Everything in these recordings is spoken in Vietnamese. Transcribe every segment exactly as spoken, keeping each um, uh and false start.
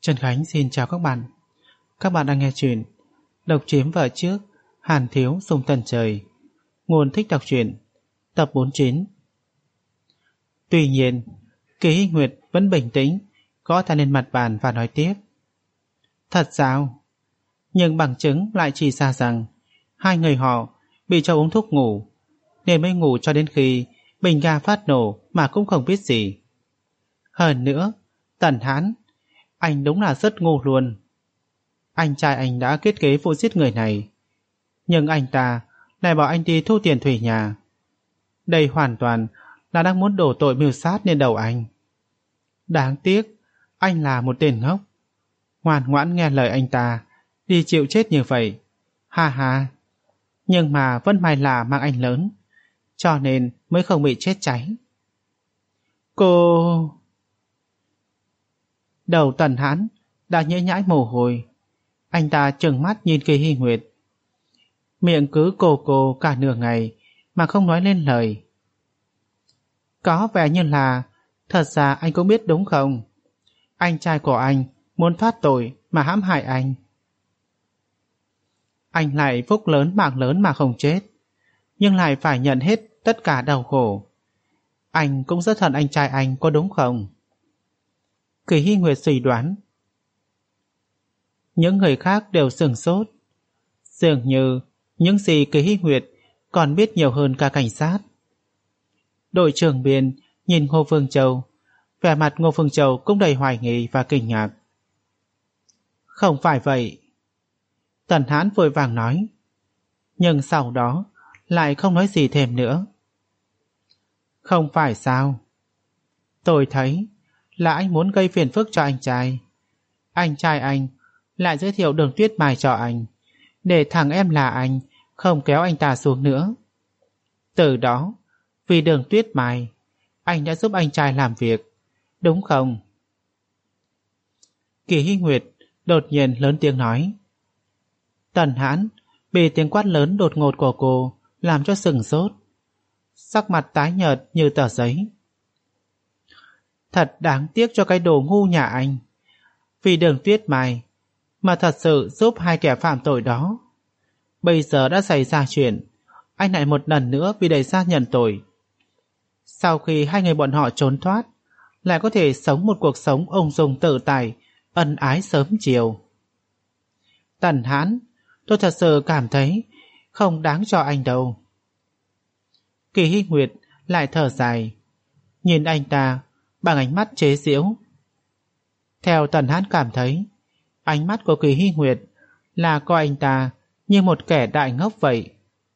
Trần Khánh xin chào các bạn. Các bạn đang nghe chuyện Độc chiếm vợ trước, Hàn thiếu sông tần trời. Nguồn thích đọc truyện, tập bốn mươi chín. Tuy nhiên, Kỳ Hy Nguyệt vẫn bình tĩnh, gõ tay lên mặt bàn và nói tiếp. Thật sao? Nhưng bằng chứng lại chỉ ra rằng hai người họ bị cho uống thuốc ngủ, nên mới ngủ cho đến khi bình ga phát nổ mà cũng không biết gì. Hơn nữa, Tần Hãn, anh đúng là rất ngu luôn. Anh trai anh đã kết kế vụ giết người này, nhưng anh ta lại bảo anh đi thu tiền thuê nhà. Đây hoàn toàn là đang muốn đổ tội mưu sát lên đầu anh. Đáng tiếc, anh là một tên ngốc, ngoan ngoãn nghe lời anh ta, đi chịu chết như vậy. Ha ha. Nhưng mà vẫn may là mạng anh lớn, cho nên mới không bị chết cháy. Cô... Đầu Tần Hãn đã nhễ nhãi mồ hôi. Anh ta trừng mắt nhìn Kỳ Hy Nguyệt, miệng cứ cô cô cả nửa ngày mà không nói lên lời. Có vẻ như là thật ra anh cũng biết đúng không? Anh trai của anh muốn thoát tội mà hãm hại anh. Anh lại phúc lớn mạng lớn mà không chết, nhưng lại phải nhận hết tất cả đau khổ. Anh cũng rất hận anh trai anh, có đúng không? Kỳ Hy Nguyệt suy đoán. Những người khác đều sửng sốt. Dường như những gì Kỳ Hy Nguyệt còn biết nhiều hơn cả cảnh sát. Đội trưởng Biên nhìn Ngô Phương Châu, vẻ mặt Ngô Phương Châu cũng đầy hoài nghi và kinh ngạc. Không phải vậy, Tần Hãn vội vàng nói, nhưng sau đó lại không nói gì thêm nữa. Không phải sao? Tôi thấy là anh muốn gây phiền phức cho anh trai. Anh trai anh lại giới thiệu Đường Tuyết Mai cho anh, để thằng em là anh không kéo anh ta xuống nữa. Từ đó, vì Đường Tuyết Mai, anh đã giúp anh trai làm việc, đúng không? Kỳ Hy Nguyệt đột nhiên lớn tiếng nói. Tần Hãn bị tiếng quát lớn đột ngột của cô làm cho sừng sốt, sắc mặt tái nhợt như tờ giấy. Thật đáng tiếc cho cái đồ ngu nhà anh, vì Đường Tuyết Mai mà thật sự giúp hai kẻ phạm tội đó. Bây giờ đã xảy ra chuyện, anh lại một lần nữa bị đẩy ra nhận tội. Sau khi hai người bọn họ trốn thoát, lại có thể sống một cuộc sống ung dung tự tại, ân ái sớm chiều. Tần Hãn, tôi thật sự cảm thấy không đáng cho anh đâu. Kỳ Hy Nguyệt lại thở dài, nhìn anh ta bằng ánh mắt chế giễu. Theo Tần Hãn cảm thấy, ánh mắt của Kỳ Hy Nguyệt là coi anh ta như một kẻ đại ngốc vậy.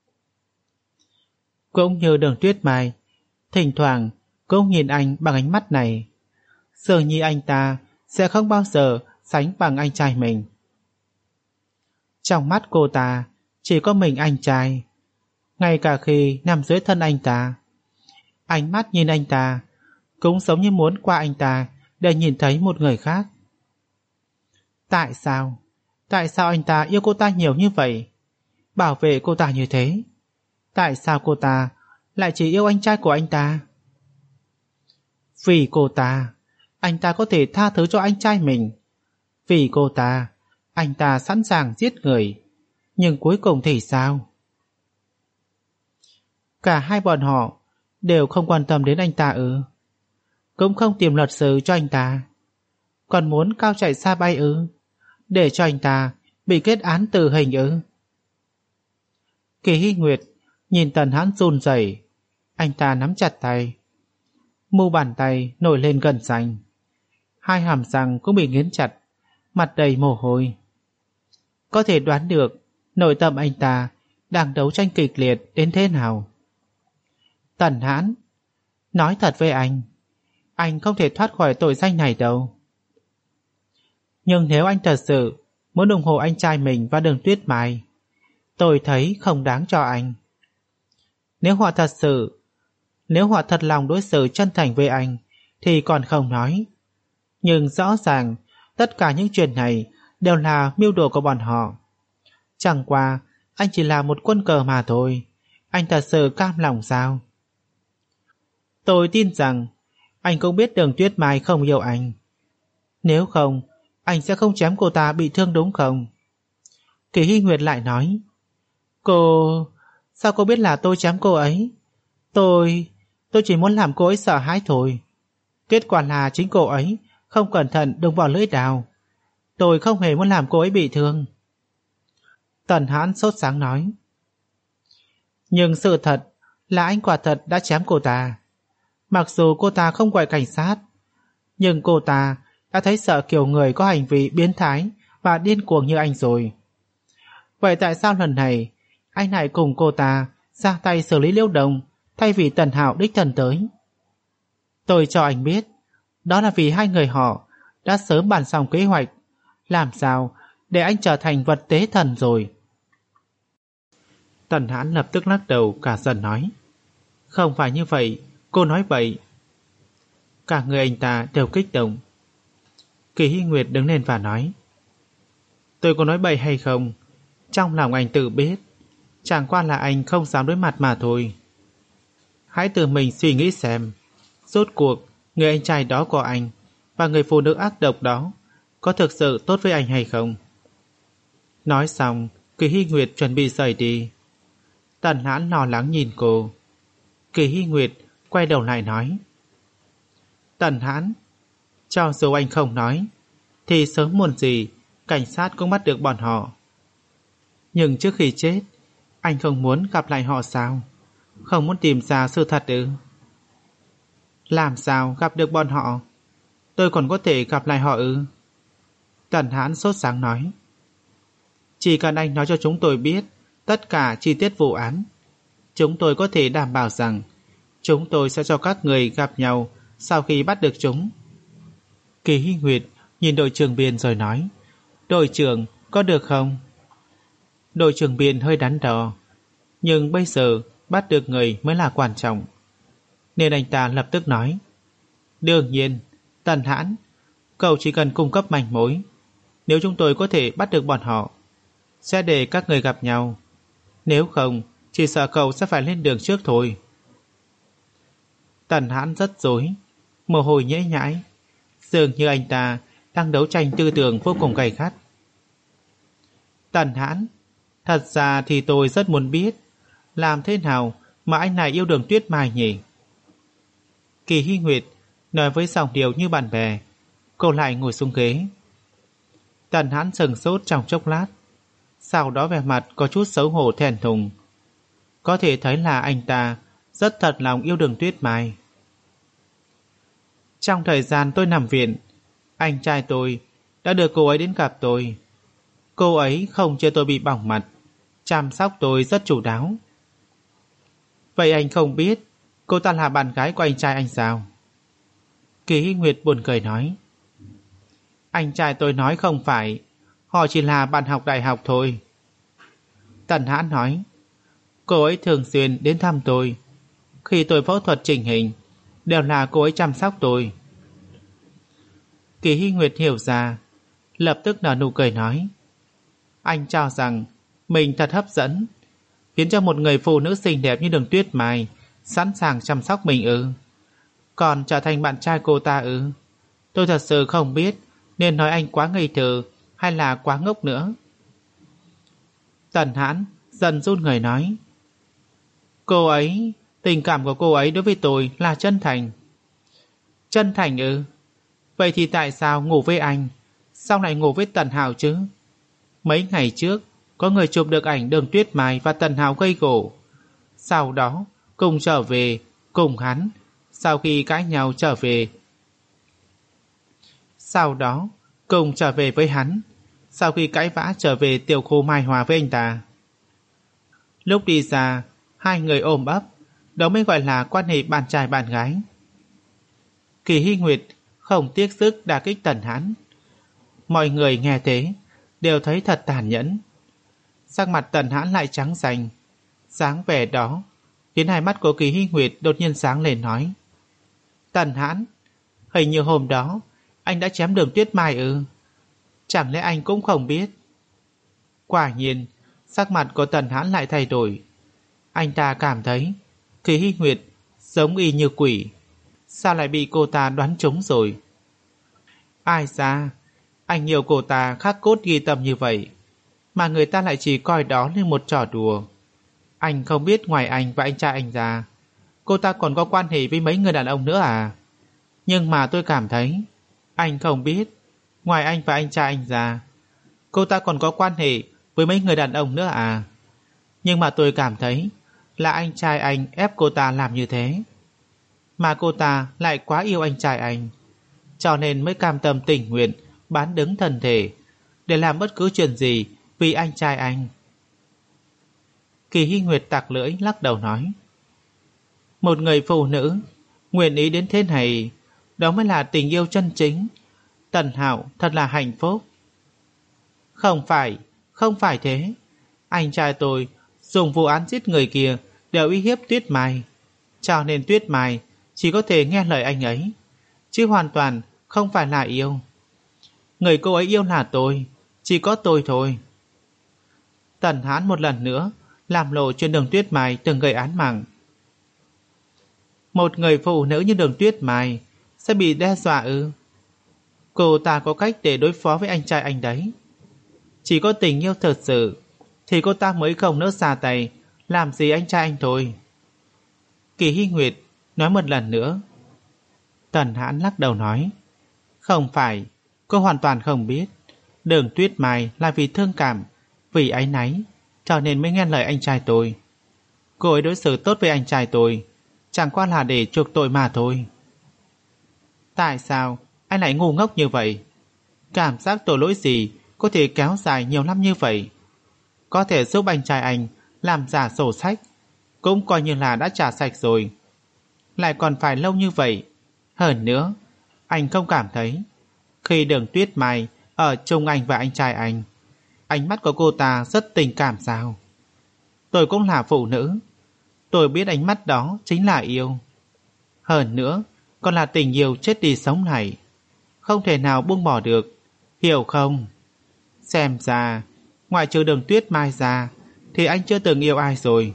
Cũng như Đường Tuyết Mai, thỉnh thoảng cũng nhìn anh bằng ánh mắt này, dường như anh ta sẽ không bao giờ sánh bằng anh trai mình. Trong mắt cô ta chỉ có mình anh trai, ngay cả khi nằm dưới thân anh ta, ánh mắt nhìn anh ta cũng giống như muốn qua anh ta để nhìn thấy một người khác. Tại sao? Tại sao anh ta yêu cô ta nhiều như vậy, bảo vệ cô ta như thế? Tại sao cô ta lại chỉ yêu anh trai của anh ta? Vì cô ta, anh ta có thể tha thứ cho anh trai mình. Vì cô ta, anh ta sẵn sàng giết người. Nhưng cuối cùng thì sao? Cả hai bọn họ đều không quan tâm đến anh ta ư? Cũng không tìm luật sư cho anh ta, còn muốn cao chạy xa bay ư? Để cho anh ta bị kết án tử hình ư? Kỳ Hy Nguyệt nhìn Tần Hãn run rẩy, anh ta nắm chặt tay, mu bàn tay nổi lên gân xanh, hai hàm răng cũng bị nghiến chặt, mặt đầy mồ hôi. Có thể đoán được nội tâm anh ta đang đấu tranh kịch liệt đến thế nào. Tần Hãn, nói thật với anh, anh không thể thoát khỏi tội danh này đâu. Nhưng nếu anh thật sự muốn ủng hộ anh trai mình và Đường Tuyết Mai, tôi thấy không đáng cho anh. Nếu họ thật sự Nếu họ thật lòng đối xử chân thành với anh thì còn không nói. Nhưng rõ ràng tất cả những chuyện này đều là mưu đồ của bọn họ. Chẳng qua anh chỉ là một quân cờ mà thôi. Anh thật sự cam lòng sao? Tôi tin rằng anh cũng biết Đường Tuyết Mai không yêu anh. Nếu không, Anh sẽ không chém cô ta bị thương đúng không? Kỳ Hy Nguyệt lại nói, Cô... Sao cô biết là tôi chém cô ấy? Tôi... Tôi chỉ muốn làm cô ấy sợ hãi thôi. Kết quả là chính cô ấy không cẩn thận đụng vào lưỡi đao. Tôi không hề muốn làm cô ấy bị thương. Tần Hãn sốt sáng nói. Nhưng sự thật là anh quả thật đã chém cô ta. Mặc dù cô ta không gọi cảnh sát, nhưng cô ta đã thấy sợ kiểu người có hành vi biến thái và điên cuồng như anh rồi. Vậy tại sao lần này anh lại cùng cô ta ra tay xử lý Liễu Đồng thay vì Tần Hạo đích thân tới? Tôi cho anh biết, đó là vì hai người họ đã sớm bàn xong kế hoạch làm sao để anh trở thành vật tế thần rồi. Tần Hãn lập tức lắc đầu cả giận nói, không phải như vậy, cô nói vậy. Cả người anh ta đều kích động. Kỳ Hy Nguyệt đứng lên và nói, tôi có nói bậy hay không, trong lòng anh tự biết, chẳng qua là anh không dám đối mặt mà thôi. Hãy tự mình suy nghĩ xem, rốt cuộc người anh trai đó của anh và người phụ nữ ác độc đó có thực sự tốt với anh hay không? Nói xong, Kỳ Hy Nguyệt chuẩn bị rời đi. Tần Hãn lo lắng nhìn cô. Kỳ Hy Nguyệt quay đầu lại nói, Tần Hãn, cho dù anh không nói, thì sớm muộn gì cảnh sát cũng bắt được bọn họ. Nhưng trước khi chết, anh không muốn gặp lại họ sao? Không muốn tìm ra sự thật ư? Làm sao gặp được bọn họ? Tôi còn có thể gặp lại họ ư? Tần Hãn sốt sáng nói, chỉ cần anh nói cho chúng tôi biết tất cả chi tiết vụ án, chúng tôi có thể đảm bảo rằng chúng tôi sẽ cho các người gặp nhau sau khi bắt được chúng. Kỳ Hy Nguyệt nhìn đội trưởng Biên rồi nói, đội trưởng có được không? Đội trưởng Biên hơi đắn đo, nhưng bây giờ bắt được người mới là quan trọng, nên anh ta lập tức nói, đương nhiên, Tần Hãn, cậu chỉ cần cung cấp manh mối, nếu chúng tôi có thể bắt được bọn họ, sẽ để các người gặp nhau. Nếu không, chỉ sợ cậu sẽ phải lên đường trước thôi. Tần Hãn rất rối, mồ hôi nhễ nhãi, dường như anh ta đang đấu tranh tư tưởng vô cùng gay gắt. Tần Hãn, thật ra thì tôi rất muốn biết làm thế nào mà anh này yêu Đường Tuyết Mai nhỉ? Kỳ Hy Nguyệt nói với giọng điệu như bạn bè. Cô lại ngồi xuống ghế. Tần Hãn sừng sốt trong chốc lát, sau đó vẻ mặt có chút xấu hổ thẹn thùng. Có thể thấy là anh ta rất thật lòng yêu Đường Tuyết Mai. Trong thời gian tôi nằm viện, anh trai tôi đã đưa cô ấy đến gặp tôi. Cô ấy không cho tôi bị bỏng mặt, chăm sóc tôi rất chu đáo. Vậy anh không biết cô ta là bạn gái của anh trai anh sao? Kỳ Hy Nguyệt buồn cười nói, anh trai tôi nói không phải, họ chỉ là bạn học đại học thôi. Tần Hãn nói, cô ấy thường xuyên đến thăm tôi. Khi tôi phẫu thuật chỉnh hình, đều là cô ấy chăm sóc tôi. Kỳ Hy Nguyệt hiểu ra, lập tức nở nụ cười nói, anh cho rằng mình thật hấp dẫn, khiến cho một người phụ nữ xinh đẹp như Đường Tuyết Mai sẵn sàng chăm sóc mình ư? Còn trở thành bạn trai cô ta ư? Tôi thật sự không biết nên nói anh quá ngây thơ hay là quá ngốc nữa. Tần Hãn dần run người nói, cô ấy, tình cảm của cô ấy đối với tôi là chân thành. Chân thành ư? Vậy thì tại sao ngủ với anh, sao lại ngủ với Tần Hạo chứ? Mấy ngày trước có người chụp được ảnh Đường Tuyết Mai và Tần Hạo gây gổ, sau đó cùng trở về cùng hắn. Sau khi cãi nhau trở về Sau đó cùng trở về với hắn. Sau khi cãi vã trở về tiểu khu mai hòa với anh ta. Lúc đi ra, hai người ôm ấp, đó mới gọi là quan hệ bạn trai bạn gái. Kỳ Hy Nguyệt không tiếc sức đả kích Tần Hãn. Mọi người nghe thế đều thấy thật tàn nhẫn. Sắc mặt Tần Hãn lại trắng xanh. Dáng vẻ đó khiến hai mắt của Kỳ Hy Nguyệt đột nhiên sáng lên nói, Tần Hãn, hình như hôm đó anh đã chém Đường Tuyết Mai ư? Chẳng lẽ anh cũng không biết? Quả nhiên, sắc mặt của Tần Hãn lại thay đổi. Anh ta cảm thấy Kỳ Hy Nguyệt giống y như quỷ. Sao lại bị cô ta đoán trúng rồi? Ai ra, Anh yêu cô ta khắc cốt ghi tâm như vậy, mà người ta lại chỉ coi đó như một trò đùa. Anh không biết ngoài anh và anh trai anh ra, cô ta còn có quan hệ với mấy người đàn ông nữa à? Nhưng mà tôi cảm thấy, anh không biết, ngoài anh và anh trai anh ra, cô ta còn có quan hệ với mấy người đàn ông nữa à? Nhưng mà tôi cảm thấy là anh trai anh ép cô ta làm như thế. Mà cô ta lại quá yêu anh trai anh, cho nên mới cam tâm tình nguyện bán đứng thân thể để làm bất cứ chuyện gì vì anh trai anh. Kỳ Hy Nguyệt tặc lưỡi lắc đầu nói, một người phụ nữ nguyện ý đến thế này, đó mới là tình yêu chân chính. Tần Hạo thật là hạnh phúc. Không phải, không phải thế. Anh trai tôi dùng vụ án giết người kia để uy hiếp Tuyết Mai, cho nên Tuyết Mai chỉ có thể nghe lời anh ấy, chứ hoàn toàn không phải là yêu. Người cô ấy yêu là tôi, chỉ có tôi thôi. Tần Hãn một lần nữa làm lộ chuyện Đường Tuyết Mai từng gây án mạng. Một người phụ nữ như Đường Tuyết Mai sẽ bị đe dọa ư? Cô ta có cách để đối phó với anh trai anh đấy. Chỉ có tình yêu thật sự thì cô ta mới không nỡ ra tay làm gì anh trai anh thôi. Kỳ Hy Nguyệt nói một lần nữa. Tần Hãn lắc đầu nói, không phải, cô hoàn toàn không biết. Đường Tuyết Mai là vì thương cảm, vì áy náy, cho nên mới nghe lời anh trai tôi. Cô ấy đối xử tốt với anh trai tôi, chẳng qua là để chuộc tội mà thôi. Tại sao anh lại ngu ngốc như vậy? Cảm giác tội lỗi gì có thể kéo dài nhiều năm như vậy? Có thể giúp anh trai anh làm giả sổ sách, cũng coi như là đã trả sạch rồi. Lại còn phải lâu như vậy. Hơn nữa, anh không cảm thấy khi Đường Tuyết Mai ở chung anh và anh trai anh, ánh mắt của cô ta rất tình cảm sao? Tôi cũng là phụ nữ, tôi biết ánh mắt đó chính là yêu. Hơn nữa, còn là tình yêu chết đi sống lại, không thể nào buông bỏ được, hiểu không? Xem ra, ngoại trừ Đường Tuyết Mai ra, thì anh chưa từng yêu ai rồi.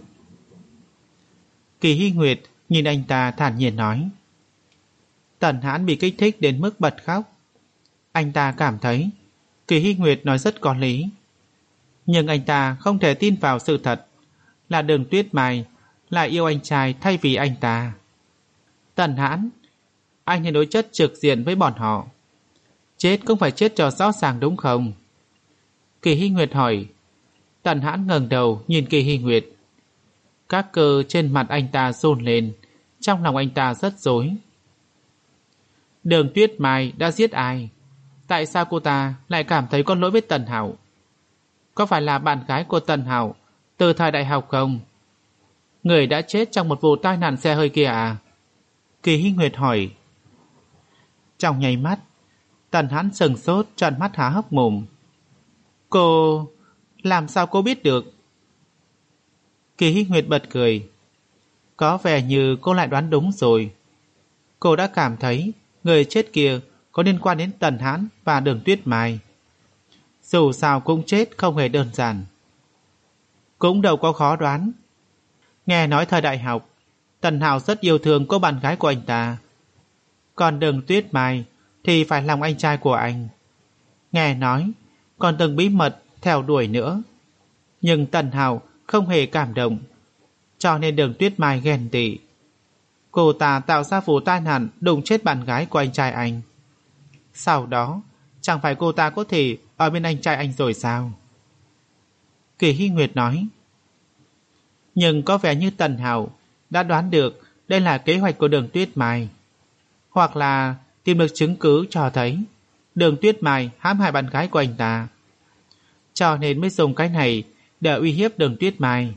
Kỳ Hy Nguyệt nhìn anh ta thản nhiên nói. Tần Hãn bị kích thích đến mức bật khóc. Anh ta cảm thấy Kỳ Hy Nguyệt nói rất có lý, nhưng anh ta không thể tin vào sự thật là Đường Tuyết Mai lại yêu anh trai thay vì anh ta. Tần Hãn, anh nên đối chất trực diện với bọn họ. Chết cũng phải chết cho rõ ràng đúng không? Kỳ Hy Nguyệt hỏi. Tần Hãn ngẩng đầu nhìn Kỳ Hy Nguyệt. Các cơ trên mặt anh ta run lên, trong lòng anh ta rất rối. Đường Tuyết Mai đã giết ai? Tại sao cô ta lại cảm thấy có lỗi với Tần Hạo? Có phải là bạn gái của Tần Hạo từ thời đại học không? Người đã chết trong một vụ tai nạn xe hơi kia à? Kỳ Hy Nguyệt hỏi. Trong nháy mắt, Tần Hãn sừng sốt, trợn mắt há hốc mồm. Cô... làm sao cô biết được? Kỳ Hy Nguyệt bật cười. Có vẻ như cô lại đoán đúng rồi. Cô đã cảm thấy người chết kia có liên quan đến Tần Hãn và Đường Tuyết Mai. Dù sao cũng chết không hề đơn giản. Cũng đâu có khó đoán. Nghe nói thời đại học, Tần Hạo rất yêu thương cô bạn gái của anh ta. Còn Đường Tuyết Mai thì phải lòng anh trai của anh. Nghe nói còn từng bí mật theo đuổi nữa. Nhưng Tần Hạo không hề cảm động, cho nên Đường Tuyết Mai ghen tị. Cô ta tạo ra vụ tai nạn đụng chết bạn gái của anh trai anh. Sau đó, chẳng phải cô ta có thể ở bên anh trai anh rồi sao? Kỳ Hy Nguyệt nói. Nhưng có vẻ như Tần Hạo đã đoán được đây là kế hoạch của Đường Tuyết Mai, hoặc là tìm được chứng cứ cho thấy Đường Tuyết Mai hãm hại bạn gái của anh ta, cho nên mới dùng cái này để uy hiếp Đường Tuyết Mai.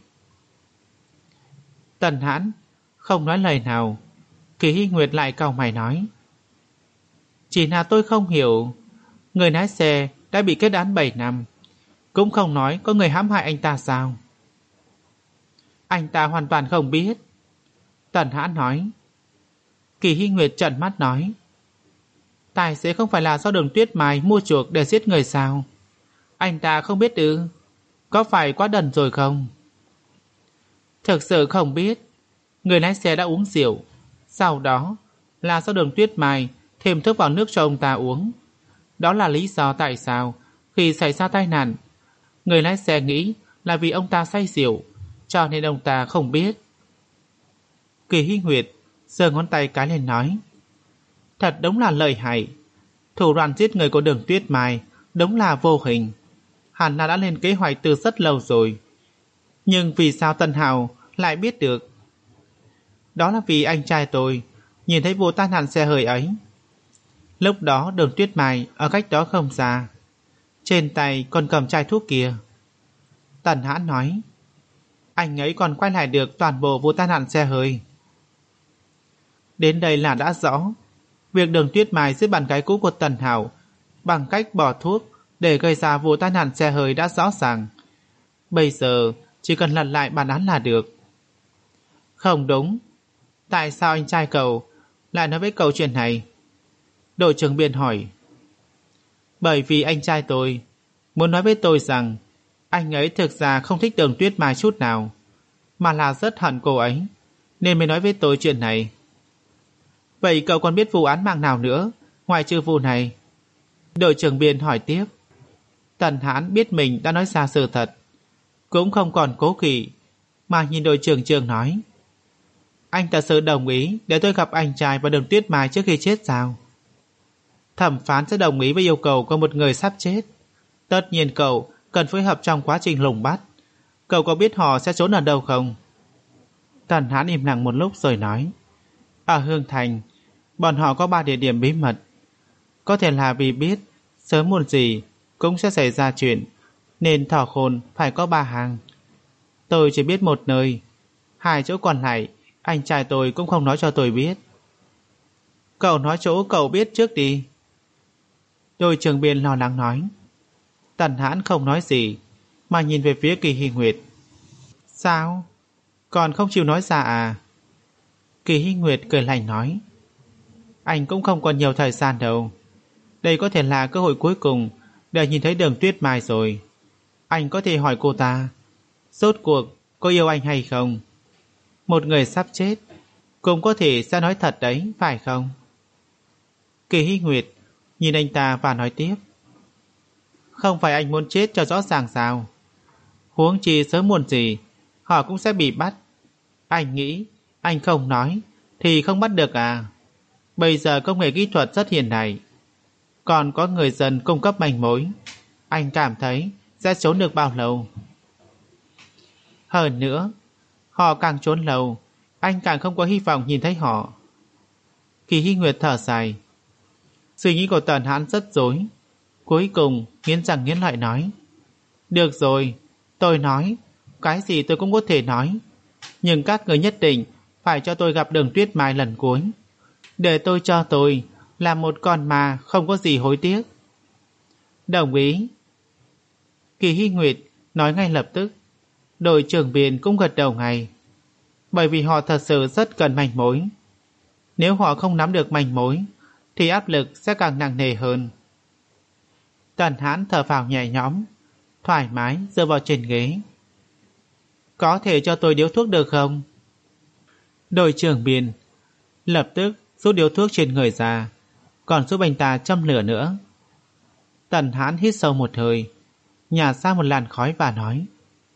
Tần Hãn không nói lời nào. Kỳ Hy Nguyệt lại cau mày nói. Chỉ là tôi không hiểu, người lái xe đã bị kết án bảy năm, cũng không nói có người hãm hại anh ta sao? Anh ta hoàn toàn không biết. Tần Hãn nói. Kỳ Hy Nguyệt trợn mắt nói. Tài xế không phải là do Đường Tuyết Mai mua chuộc để giết người sao? Anh ta không biết ư? Có phải quá đần rồi không? Thực sự không biết. Người lái xe đã uống rượu, sau đó là do Đường Tuyết Mai thêm thuốc vào nước cho ông ta uống, Đó là lý do tại sao khi xảy ra tai nạn, người lái xe nghĩ là vì ông ta say rượu, cho nên ông ta không biết. Kỳ Hy Nguyệt giơ ngón tay cái lên nói, thật đúng là lợi hại. Thủ đoạn giết người của Đường Tuyết Mai đúng là vô hình, hẳn là đã lên kế hoạch từ rất lâu rồi. Nhưng vì sao Tân Hào lại biết được? Đó là vì anh trai tôi nhìn thấy vụ tai nạn xe hơi ấy. Lúc đó Đường Tuyết Mai ở cách đó không xa, trên tay còn cầm chai thuốc kia. Tần Hãn nói, anh ấy còn quay lại được toàn bộ vụ tai nạn xe hơi. Đến đây là đã rõ, việc Đường Tuyết Mai giết bạn gái cũ của Tần Hảo bằng cách bỏ thuốc để gây ra vụ tai nạn xe hơi đã rõ ràng. Bây giờ chỉ cần lật lại bản án là được. Không đúng, tại sao anh trai cậu lại nói với cậu chuyện này? Đội trưởng Biên hỏi. Bởi vì anh trai tôi muốn nói với tôi rằng anh ấy thực ra không thích Đường Tuyết Mai chút nào, mà là rất hận cô ấy, nên mới nói với tôi chuyện này. Vậy cậu còn biết vụ án mạng nào nữa ngoài trừ vụ này? Đội trưởng Biên hỏi tiếp. Tần Hãn biết mình đã nói ra sự thật, cũng không còn cố kỵ, mà nhìn đội trưởng Trường nói, anh thật sự đồng ý để tôi gặp anh trai và Đường Tuyết Mai trước khi chết sao? Thẩm phán sẽ đồng ý với yêu cầu của một người sắp chết. Tất nhiên cậu cần phối hợp trong quá trình lùng bắt. Cậu có biết họ sẽ trốn ở đâu không? Tần Hãn im lặng một lúc rồi nói, ở Hương Thành, bọn họ có ba địa điểm bí mật. Có thể là vì biết sớm muộn gì cũng sẽ xảy ra chuyện, nên thỏ khôn phải có ba hàng. Tôi chỉ biết một nơi, hai chỗ còn lại anh trai tôi cũng không nói cho tôi biết. Cậu nói chỗ cậu biết trước đi. Đội trưởng Biên lo lắng nói. Tần Hãn không nói gì, mà nhìn về phía Kỳ Hy Nguyệt. Sao? Còn không chịu nói ra à? Kỳ Hy Nguyệt cười lạnh nói, anh cũng không còn nhiều thời gian đâu. Đây có thể là cơ hội cuối cùng để nhìn thấy Đường Tuyết Mai rồi. Anh có thể hỏi cô ta, rốt cuộc có yêu anh hay không? Một người sắp chết cũng có thể sẽ nói thật đấy, phải không? Kỳ Hy Nguyệt nhìn anh ta và nói tiếp, không phải anh muốn chết cho rõ ràng sao? Huống chi sớm muộn gì họ cũng sẽ bị bắt. Anh nghĩ anh không nói thì không bắt được à? Bây giờ công nghệ kỹ thuật rất hiện đại, còn có người dân cung cấp manh mối. Anh cảm thấy sẽ trốn được bao lâu? Hơn nữa, họ càng trốn lâu, anh càng không có hy vọng nhìn thấy họ. Kỳ Hy Nguyệt thở dài. Suy nghĩ của Tần Hãn rất rối. Cuối cùng nghiến răng nghiến lợi nói, được rồi, tôi nói, cái gì tôi cũng có thể nói, nhưng các người nhất định phải cho tôi gặp Đường Tuyết Mai lần cuối, để tôi cho tôi là một con ma không có gì hối tiếc. Đồng ý. Kỳ Hy Nguyệt nói ngay lập tức. Đội trưởng Biên cũng gật đầu ngay, bởi vì họ thật sự rất cần manh mối. Nếu họ không nắm được manh mối thì áp lực sẽ càng nặng nề hơn. Tần Hãn thở phào nhẹ nhõm, thoải mái dựa vào trên ghế. Có thể cho tôi điếu thuốc được không? Đội trưởng Biên lập tức rút điếu thuốc trên người ra, còn giúp anh ta châm lửa nữa. Tần Hãn hít sâu một hơi, nhả ra một làn khói và nói,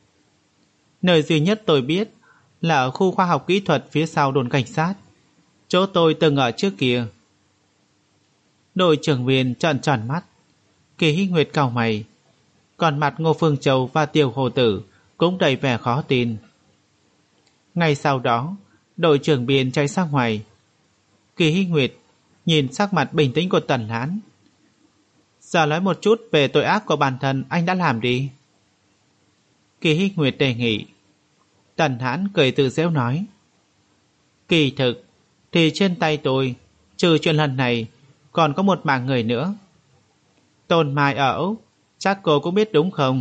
nơi duy nhất tôi biết là ở khu khoa học kỹ thuật phía sau đồn cảnh sát, chỗ tôi từng ở trước kia. Đội trưởng Biên trợn tròn mắt. Kỳ Hy Nguyệt cau mày, còn mặt Ngô Phương Châu và Tiêu Hồ Tử cũng đầy vẻ khó tin. Ngay sau đó, đội trưởng Biên chạy ra ngoài. Kỳ Hy Nguyệt nhìn sắc mặt bình tĩnh của Tần Hãn. Giờ nói một chút về tội ác của bản thân anh đã làm đi. Kỳ Hy Nguyệt đề nghị. Tần Hãn cười tự giễu nói, kỳ thực thì trên tay tôi trừ chuyện lần này còn có một mạng người nữa. Tôn Mai ở Úc, chắc cô cũng biết đúng không?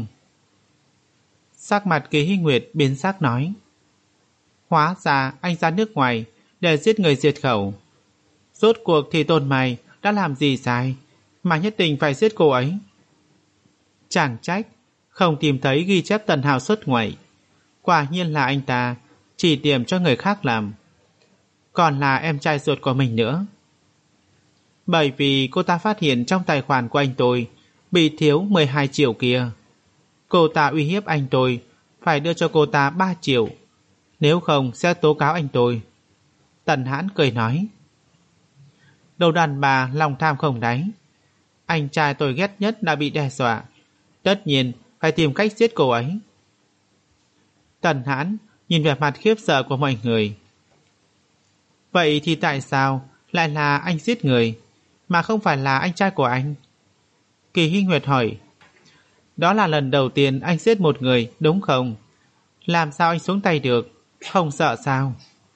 Sắc mặt Kỳ Hy Nguyệt biến sắc nói, hóa ra anh ra nước ngoài để giết người diệt khẩu. Rốt cuộc thì Tôn Mai đã làm gì sai mà nhất định phải giết cô ấy? Chẳng trách không tìm thấy ghi chép Tần Hào xuất ngoại. Quả nhiên là anh ta chỉ điểm cho người khác làm, còn là em trai ruột của mình nữa. Bởi vì cô ta phát hiện trong tài khoản của anh tôi bị thiếu mười hai triệu kia. Cô ta uy hiếp anh tôi phải đưa cho cô ta ba triệu, nếu không sẽ tố cáo anh tôi. Tần Hãn cười nói, đồ đàn bà lòng tham không đáy. Anh trai tôi ghét nhất đã bị đe dọa, tất nhiên phải tìm cách giết cô ấy. Tần Hãn nhìn vẻ mặt khiếp sợ của mọi người. Vậy thì tại sao lại là anh giết người, mà không phải là anh trai của anh? Kỳ Hy Nguyệt hỏi. Đó là lần đầu tiên anh giết một người, đúng không? Làm sao anh xuống tay được? Không sợ sao?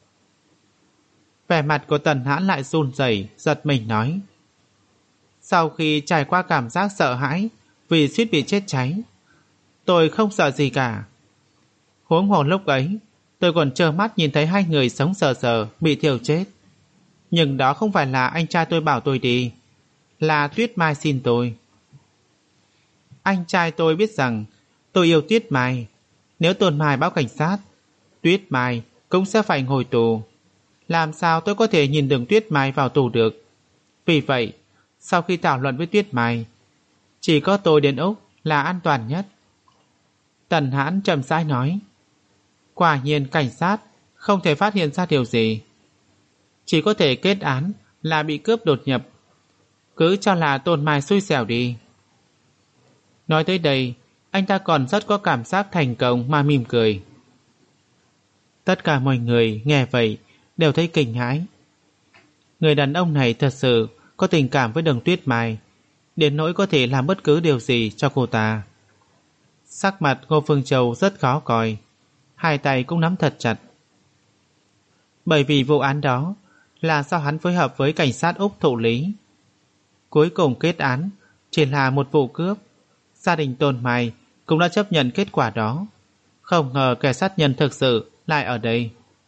Vẻ mặt của Tần Hãn lại run rẩy, giật mình nói. Sau khi trải qua cảm giác sợ hãi vì suýt bị chết cháy, tôi không sợ gì cả. Huống hồ lúc ấy tôi còn trơ mắt nhìn thấy hai người sống sờ sờ bị thiêu chết. Nhưng đó không phải là anh trai tôi bảo tôi đi, là Tuyết Mai xin tôi. Anh trai tôi biết rằng tôi yêu Tuyết Mai. Nếu Tôn Mai báo cảnh sát, Tuyết Mai cũng sẽ phải ngồi tù. Làm sao tôi có thể nhìn đường Tuyết Mai vào tù được? Vì vậy, sau khi thảo luận với Tuyết Mai, chỉ có tôi đến Úc là an toàn nhất. Tần Hãn trầm rãi nói. Quả nhiên cảnh sát không thể phát hiện ra điều gì, chỉ có thể kết án là bị cướp đột nhập. Cứ cho là Tôn Mai xui xẻo đi. Nói tới đây, anh ta còn rất có cảm giác thành công mà mỉm cười. Tất cả mọi người nghe vậy đều thấy kinh hãi. Người đàn ông này thật sự có tình cảm với Đường Tuyết Mai, đến nỗi có thể làm bất cứ điều gì cho cô ta. Sắc mặt Ngô Phương Châu rất khó coi, hai tay cũng nắm thật chặt. Bởi vì vụ án đó là do hắn phối hợp với cảnh sát Úc thụ lý. Cuối cùng kết án chỉ là một vụ cướp. Gia đình Tôn Mai cũng đã chấp nhận kết quả đó. Không ngờ kẻ sát nhân thực sự lại ở đây.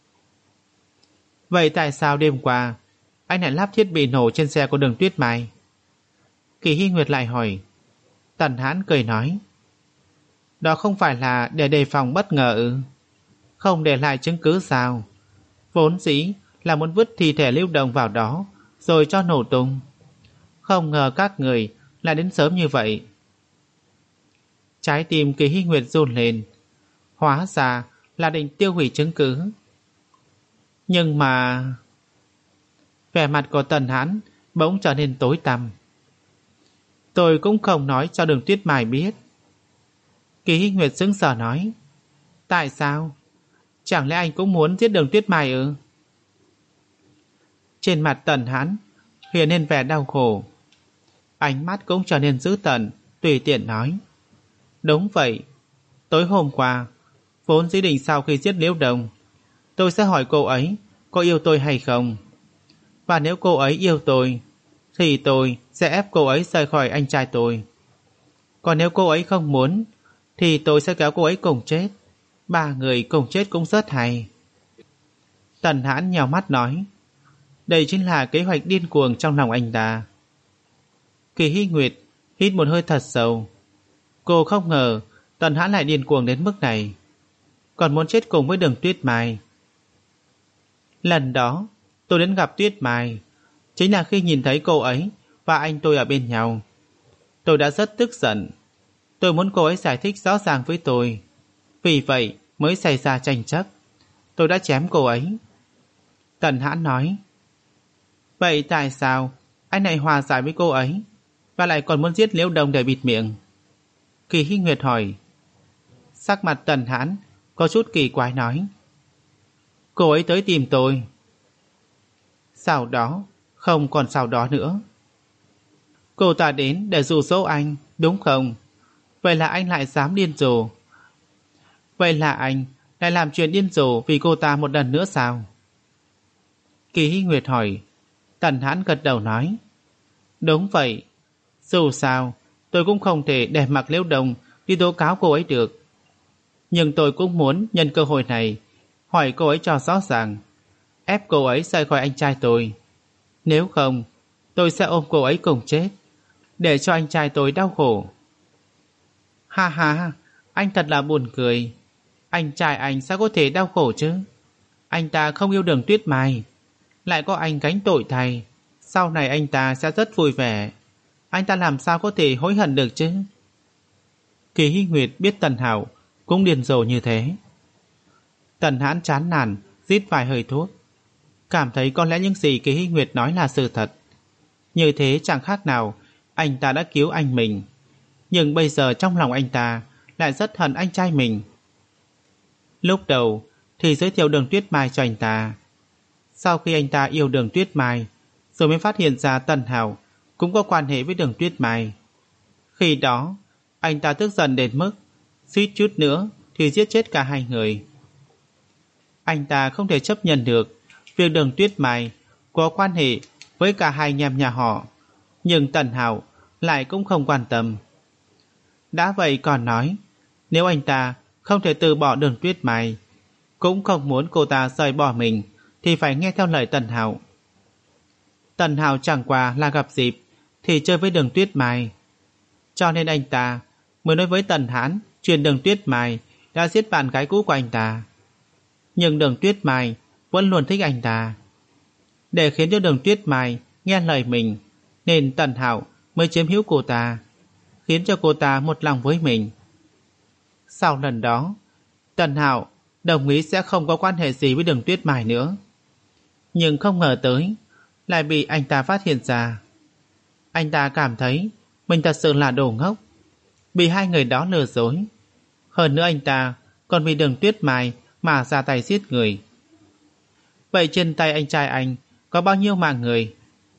Vậy tại sao đêm qua anh lại lắp thiết bị nổ trên xe của Đường Tuyết Mai? Kỳ Hy Nguyệt lại hỏi. Tần Hãn cười nói. Đó không phải là để đề phòng bất ngờ ư? Không để lại chứng cứ sao? Vốn dĩ là muốn vứt thi thể Lưu Đồng vào đó rồi cho nổ tung. Không ngờ các người lại đến sớm như vậy. Trái tim Kỳ Hy Nguyệt run lên. Hóa ra là định tiêu hủy chứng cứ. Nhưng mà... Vẻ mặt của Tần Hãn bỗng trở nên tối tăm. Tôi cũng không nói cho Đường Tuyết Mai biết. Kỳ Hy Nguyệt sững sờ nói. Tại sao? Chẳng lẽ anh cũng muốn giết Đường Tuyết Mai ư? Trên mặt Tần Hãn hiện lên vẻ đau khổ. Ánh mắt cũng trở nên dữ tợn, tùy tiện nói. Đúng vậy. Tối hôm qua, vốn dĩ định sau khi giết Liễu Đồng, tôi sẽ hỏi cô ấy có yêu tôi hay không. Và nếu cô ấy yêu tôi, thì tôi sẽ ép cô ấy rời khỏi anh trai tôi. Còn nếu cô ấy không muốn, thì tôi sẽ kéo cô ấy cùng chết. Ba người cùng chết cũng rất hay. Tần Hãn nhào mắt nói. Đây chính là kế hoạch điên cuồng trong lòng anh ta. Kỳ Hy Nguyệt hít một hơi thật sâu. Cô không ngờ Tần Hãn lại điên cuồng đến mức này, còn muốn chết cùng với Đường Tuyết Mai. Lần đó tôi đến gặp Tuyết Mai chính là khi nhìn thấy cô ấy và anh tôi ở bên nhau. Tôi đã rất tức giận. Tôi muốn cô ấy giải thích rõ ràng với tôi. Vì vậy mới xảy ra tranh chấp. Tôi đã chém cô ấy. Tần Hãn nói. Vậy tại sao anh lại hòa giải với cô ấy và lại còn muốn giết Liễu Đồng để bịt miệng? Kỳ Hy Nguyệt hỏi. Sắc mặt Tần Hãn có chút kỳ quái nói. Cô ấy tới tìm tôi. Sau đó không còn sau đó nữa. Cô ta đến để dụ dỗ anh, đúng không? Vậy là anh lại dám điên rồ. Vậy là anh lại làm chuyện điên rồ vì cô ta một lần nữa sao? Kỳ Hy Nguyệt hỏi. Tần Hãn gật đầu nói. Đúng vậy. Dù sao tôi cũng không thể để mặc Liễu Đồng đi tố cáo cô ấy được. Nhưng tôi cũng muốn nhân cơ hội này hỏi cô ấy cho rõ ràng, ép cô ấy rời khỏi anh trai tôi. Nếu không, tôi sẽ ôm cô ấy cùng chết, để cho anh trai tôi đau khổ. Ha ha, anh thật là buồn cười. Anh trai anh sao có thể đau khổ chứ? Anh ta không yêu Đường Tuyết Mai, lại có anh gánh tội thay, Sau này anh ta sẽ rất vui vẻ. Anh ta làm sao có thể hối hận được chứ? Kỳ Hy Nguyệt biết Tần Hạo cũng điên rồ như thế. Tần Hãn chán nản, rít vài hơi thuốc, cảm thấy có lẽ những gì Kỳ Hy Nguyệt nói là sự thật. Như thế chẳng khác nào anh ta đã cứu anh mình. Nhưng bây giờ trong lòng anh ta lại rất hận anh trai mình. Lúc đầu thì giới thiệu Đường Tuyết Mai cho anh ta. Sau khi anh ta yêu Đường Tuyết Mai, rồi mới phát hiện ra Tần Hạo cũng có quan hệ với Đường Tuyết Mai. Khi đó anh ta tức giận đến mức suýt chút nữa thì giết chết cả hai người. Anh ta không thể chấp nhận được việc Đường Tuyết Mai có quan hệ với cả hai anh em nhà họ, nhưng Tần Hạo lại cũng không quan tâm. Đã vậy còn nói, nếu anh ta không thể từ bỏ Đường Tuyết Mai, cũng không muốn cô ta rời bỏ mình, thì phải nghe theo lời Tần Hạo. Tần Hạo chẳng qua là gặp dịp thì chơi với Đường Tuyết Mai, cho nên anh ta mới nói với Tần Hãn chuyện Đường Tuyết Mai đã giết bạn gái cũ của anh ta. Nhưng Đường Tuyết Mai vẫn luôn thích anh ta. Để khiến cho Đường Tuyết Mai nghe lời mình, nên Tần Hạo mới chiếm hữu cô ta, khiến cho cô ta một lòng với mình. Sau lần đó, Tần Hạo đồng ý sẽ không có quan hệ gì với Đường Tuyết Mai nữa. Nhưng không ngờ tới lại bị anh ta phát hiện ra. Anh ta cảm thấy mình thật sự là đồ ngốc, bị hai người đó lừa dối. Hơn nữa anh ta còn vì Đường Tuyết Mai mà ra tay giết người. Vậy trên tay anh trai anh có bao nhiêu mạng người?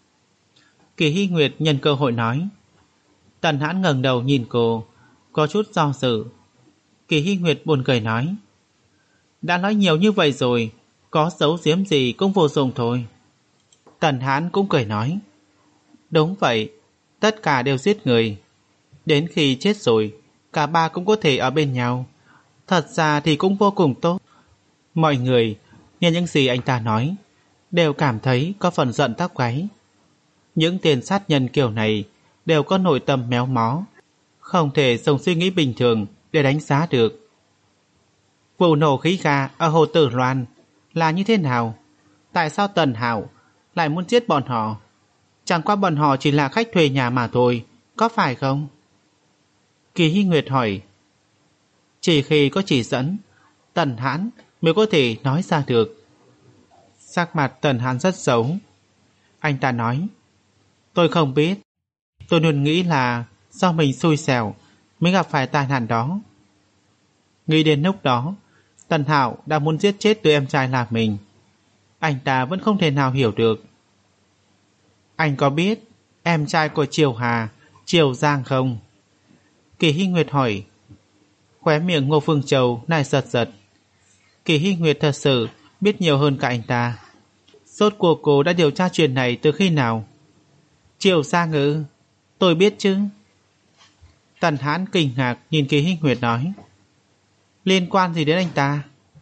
Kỳ Hy Nguyệt nhân cơ hội nói. Tần Hãn ngẩng đầu nhìn cô, có chút do dự. Kỳ Hy Nguyệt buồn cười nói, đã nói nhiều như vậy rồi, có giấu giếm gì cũng vô dụng thôi. Tần Hãn cũng cười nói, đúng vậy, tất cả đều giết người. Đến khi chết rồi, cả ba cũng có thể ở bên nhau. Thật ra thì cũng vô cùng tốt. Mọi người nghe những gì anh ta nói đều cảm thấy có phần giận tóc gáy. Những tên sát nhân kiểu này đều có nội tâm méo mó, không thể dùng suy nghĩ bình thường để đánh giá được. Vụ nổ khí ga ở Hồ Tử Loan là như thế nào? Tại sao Tần Hạo lại muốn giết bọn họ? Chẳng qua bọn họ chỉ là khách thuê nhà mà thôi, có phải không? Kỳ Hy Nguyệt hỏi. Chỉ khi có chỉ dẫn, Tần Hãn mới có thể nói ra được. Sắc mặt Tần Hãn rất xấu. Anh ta nói, tôi không biết. Tôi luôn nghĩ là do mình xui xẻo mới gặp phải tai nạn đó. Nghĩ đến lúc đó, Tần Hạo đã muốn giết chết đứa em trai là mình. Anh ta vẫn không thể nào hiểu được. Anh có biết em trai của Triều Hà, Triều Giang không? Kỳ Hy Nguyệt hỏi. Khóe miệng Ngô Phương Châu này giật giật. Kỳ Hy Nguyệt thật sự biết nhiều hơn cả anh ta. Rốt cuộc cô đã điều tra chuyện này từ khi nào? Triều Giang ư? Tôi biết chứ. Tần Hãn kinh ngạc nhìn Kỳ Hy Nguyệt nói, liên quan gì đến anh ta?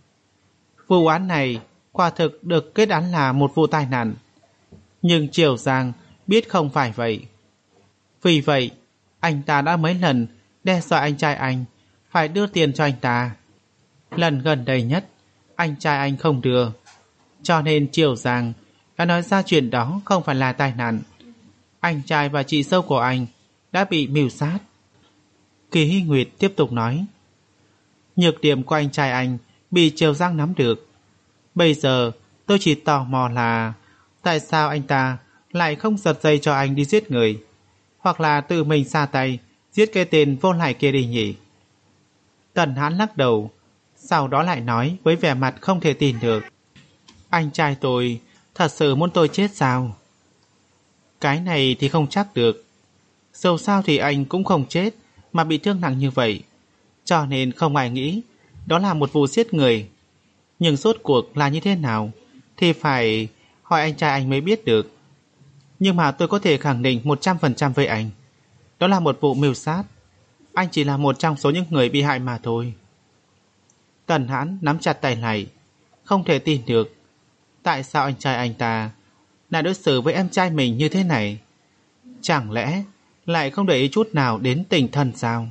Vụ án này quả thực được kết án là một vụ tai nạn, nhưng Triều Giang biết không phải vậy. Vì vậy anh ta đã mấy lần đe dọa anh trai anh phải đưa tiền cho anh ta. Lần gần đây nhất anh trai anh không đưa, cho nên Triều Giang đã nói ra chuyện đó không phải là tai nạn. Anh trai và chị dâu của anh đã bị mưu sát. Kỳ Hy Nguyệt tiếp tục nói, nhược điểm của anh trai anh bị Triều Giang nắm được. Bây giờ tôi chỉ tò mò là tại sao anh ta lại không giật dây cho anh đi giết người, hoặc là tự mình ra tay giết cái tên vô lại kia đi nhỉ? Tần Hãn lắc đầu, sau đó lại nói với vẻ mặt không thể tin được, anh trai tôi thật sự muốn tôi chết sao? Cái này thì không chắc được. Dẫu sao thì anh cũng không chết mà bị thương nặng như vậy, cho nên không ai nghĩ đó là một vụ giết người. Nhưng rốt cuộc là như thế nào thì phải hỏi anh trai anh mới biết được. Nhưng mà tôi có thể khẳng định một trăm phần trăm với anh, đó là một vụ mưu sát. Anh chỉ là một trong số những người bị hại mà thôi. Tần Hãn nắm chặt tay lại, không thể tin được. Tại sao anh trai anh ta lại đối xử với em trai mình như thế này? Chẳng lẽ lại không để ý chút nào đến tình thân sao?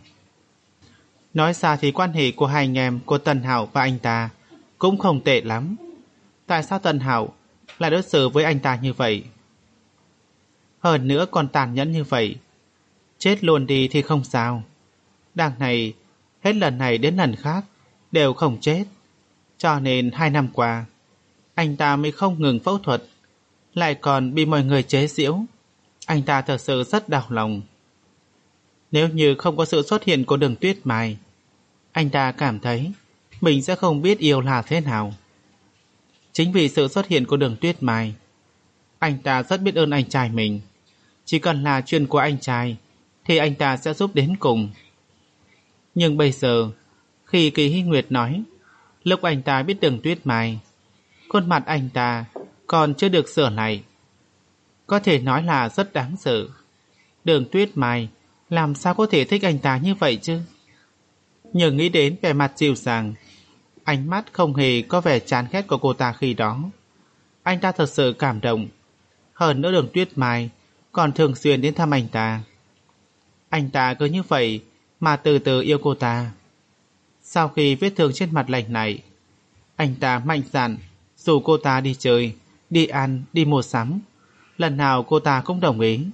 Nói ra thì quan hệ của hai anh em của Tần Hạo và anh ta cũng không tệ lắm. Tại sao Tần Hạo lại đối xử với anh ta như vậy? Hơn nữa còn tàn nhẫn như vậy. Chết luôn đi thì không sao. Đằng này, hết lần này đến lần khác, đều không chết. Cho nên hai năm qua, anh ta mới không ngừng phẫu thuật, lại còn bị mọi người chế giễu. Anh ta thật sự rất đau lòng. Nếu như không có sự xuất hiện của Đường Tuyết Mai, anh ta cảm thấy mình sẽ không biết yêu là thế nào. Chính vì sự xuất hiện của Đường Tuyết Mai, anh ta rất biết ơn anh trai mình. Chỉ cần là chuyện của anh trai thì anh ta sẽ giúp đến cùng. Nhưng bây giờ, khi Kỳ Hy Nguyệt nói, lúc anh ta biết Đường Tuyết Mai, khuôn mặt anh ta còn chưa được sửa lại. Có thể nói là rất đáng sợ. Đường Tuyết Mai làm sao có thể thích anh ta như vậy chứ? Nhưng nghĩ đến vẻ mặt dịu dàng, ánh mắt không hề có vẻ chán ghét của cô ta khi đó, anh ta thật sự cảm động. Hơn nữa Đường Tuyết Mai còn thường xuyên đến thăm anh ta. Anh ta cứ như vậy mà từ từ yêu cô ta. Sau khi vết thương trên mặt lành lại, anh ta mạnh dạn rủ cô ta đi chơi, đi ăn, đi mua sắm. Lần nào cô ta cũng đồng ý.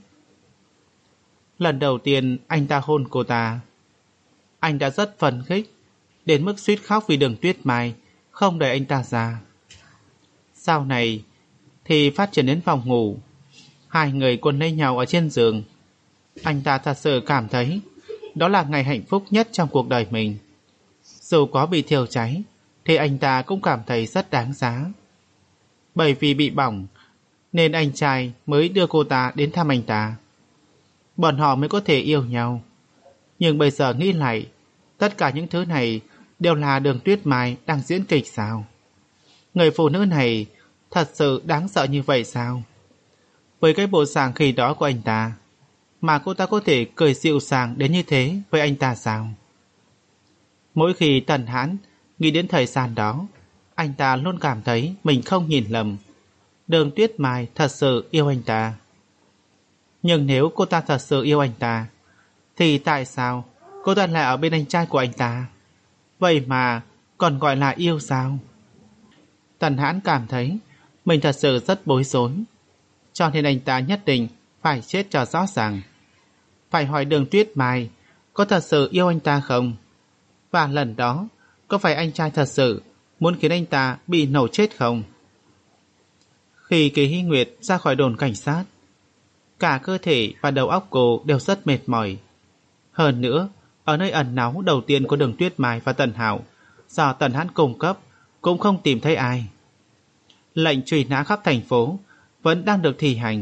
Lần đầu tiên anh ta hôn cô ta, anh đã rất phấn khích, đến mức suýt khóc vì Đường Tuyết Mai không đẩy anh ta ra. Sau này thì phát triển đến phòng ngủ, hai người quấn lấy nhau ở trên giường. Anh ta thật sự cảm thấy đó là ngày hạnh phúc nhất trong cuộc đời mình. Dù có bị thiêu cháy thì anh ta cũng cảm thấy rất đáng giá. Bởi vì bị bỏng nên anh trai mới đưa cô ta đến thăm anh ta. Bọn họ mới có thể yêu nhau. Nhưng bây giờ nghĩ lại, tất cả những thứ này đều là Đường Tuyết Mai đang diễn kịch sao? Người phụ nữ này thật sự đáng sợ như vậy sao? Với cái bộ dạng khi đó của anh ta, mà cô ta có thể cười dịu dàng đến như thế với anh ta sao? Mỗi khi Tần Hãn nghĩ đến thời gian đó, anh ta luôn cảm thấy mình không nhìn lầm. Đường Tuyết Mai thật sự yêu anh ta. Nhưng nếu cô ta thật sự yêu anh ta, thì tại sao cô ta lại ở bên anh trai của anh ta? Vậy mà còn gọi là yêu sao? Tần Hãn cảm thấy mình thật sự rất bối rối. Cho nên anh ta nhất định phải chết cho rõ ràng. Phải hỏi Đường Tuyết Mai có thật sự yêu anh ta không? Và lần đó có phải anh trai thật sự muốn khiến anh ta bị nổ chết không? Khi Kỳ Hy Nguyệt ra khỏi đồn cảnh sát, cả cơ thể và đầu óc cô đều rất mệt mỏi. Hơn nữa, ở nơi ẩn náu đầu tiên của Đường Tuyết Mai và Tần Hạo, do Tần Hãn cung cấp, cũng không tìm thấy ai. Lệnh truy nã khắp thành phố vẫn đang được thi hành.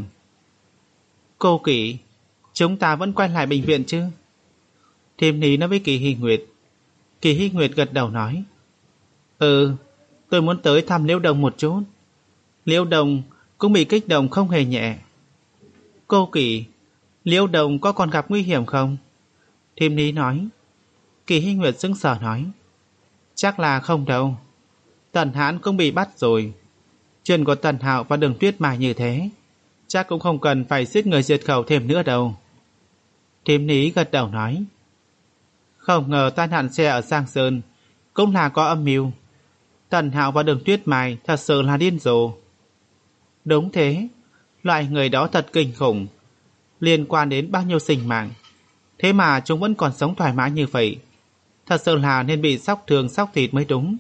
Cô Kỳ, chúng ta vẫn quay lại bệnh viện chứ? Thiêm Ní nói với Kỳ Hy Nguyệt. Kỳ Hy Nguyệt gật đầu nói, Ừ, tôi muốn tới thăm Liễu Đồng một chút. Liễu Đồng cũng bị kích động không hề nhẹ. Cô Kỳ, Liễu Đồng có còn gặp nguy hiểm không? Thiêm Ní nói. Kỳ Hy Nguyệt sững sờ nói, chắc là không đâu. Tần Hãn cũng bị bắt rồi. Chuyện của Tần Hạo và Đường Tuyết Mai như thế, chắc cũng không cần phải giết người diệt khẩu thêm nữa đâu. Thiêm Ní gật đầu nói, không ngờ tai nạn xe ở Giang Sơn cũng là có âm mưu. Tần Hạo và Đường Tuyết Mai thật sự là điên rồ. Đúng thế, loại người đó thật kinh khủng, liên quan đến bao nhiêu sinh mạng, thế mà chúng vẫn còn sống thoải mái như vậy. Thật sự là nên bị sóc thương sóc thịt mới đúng.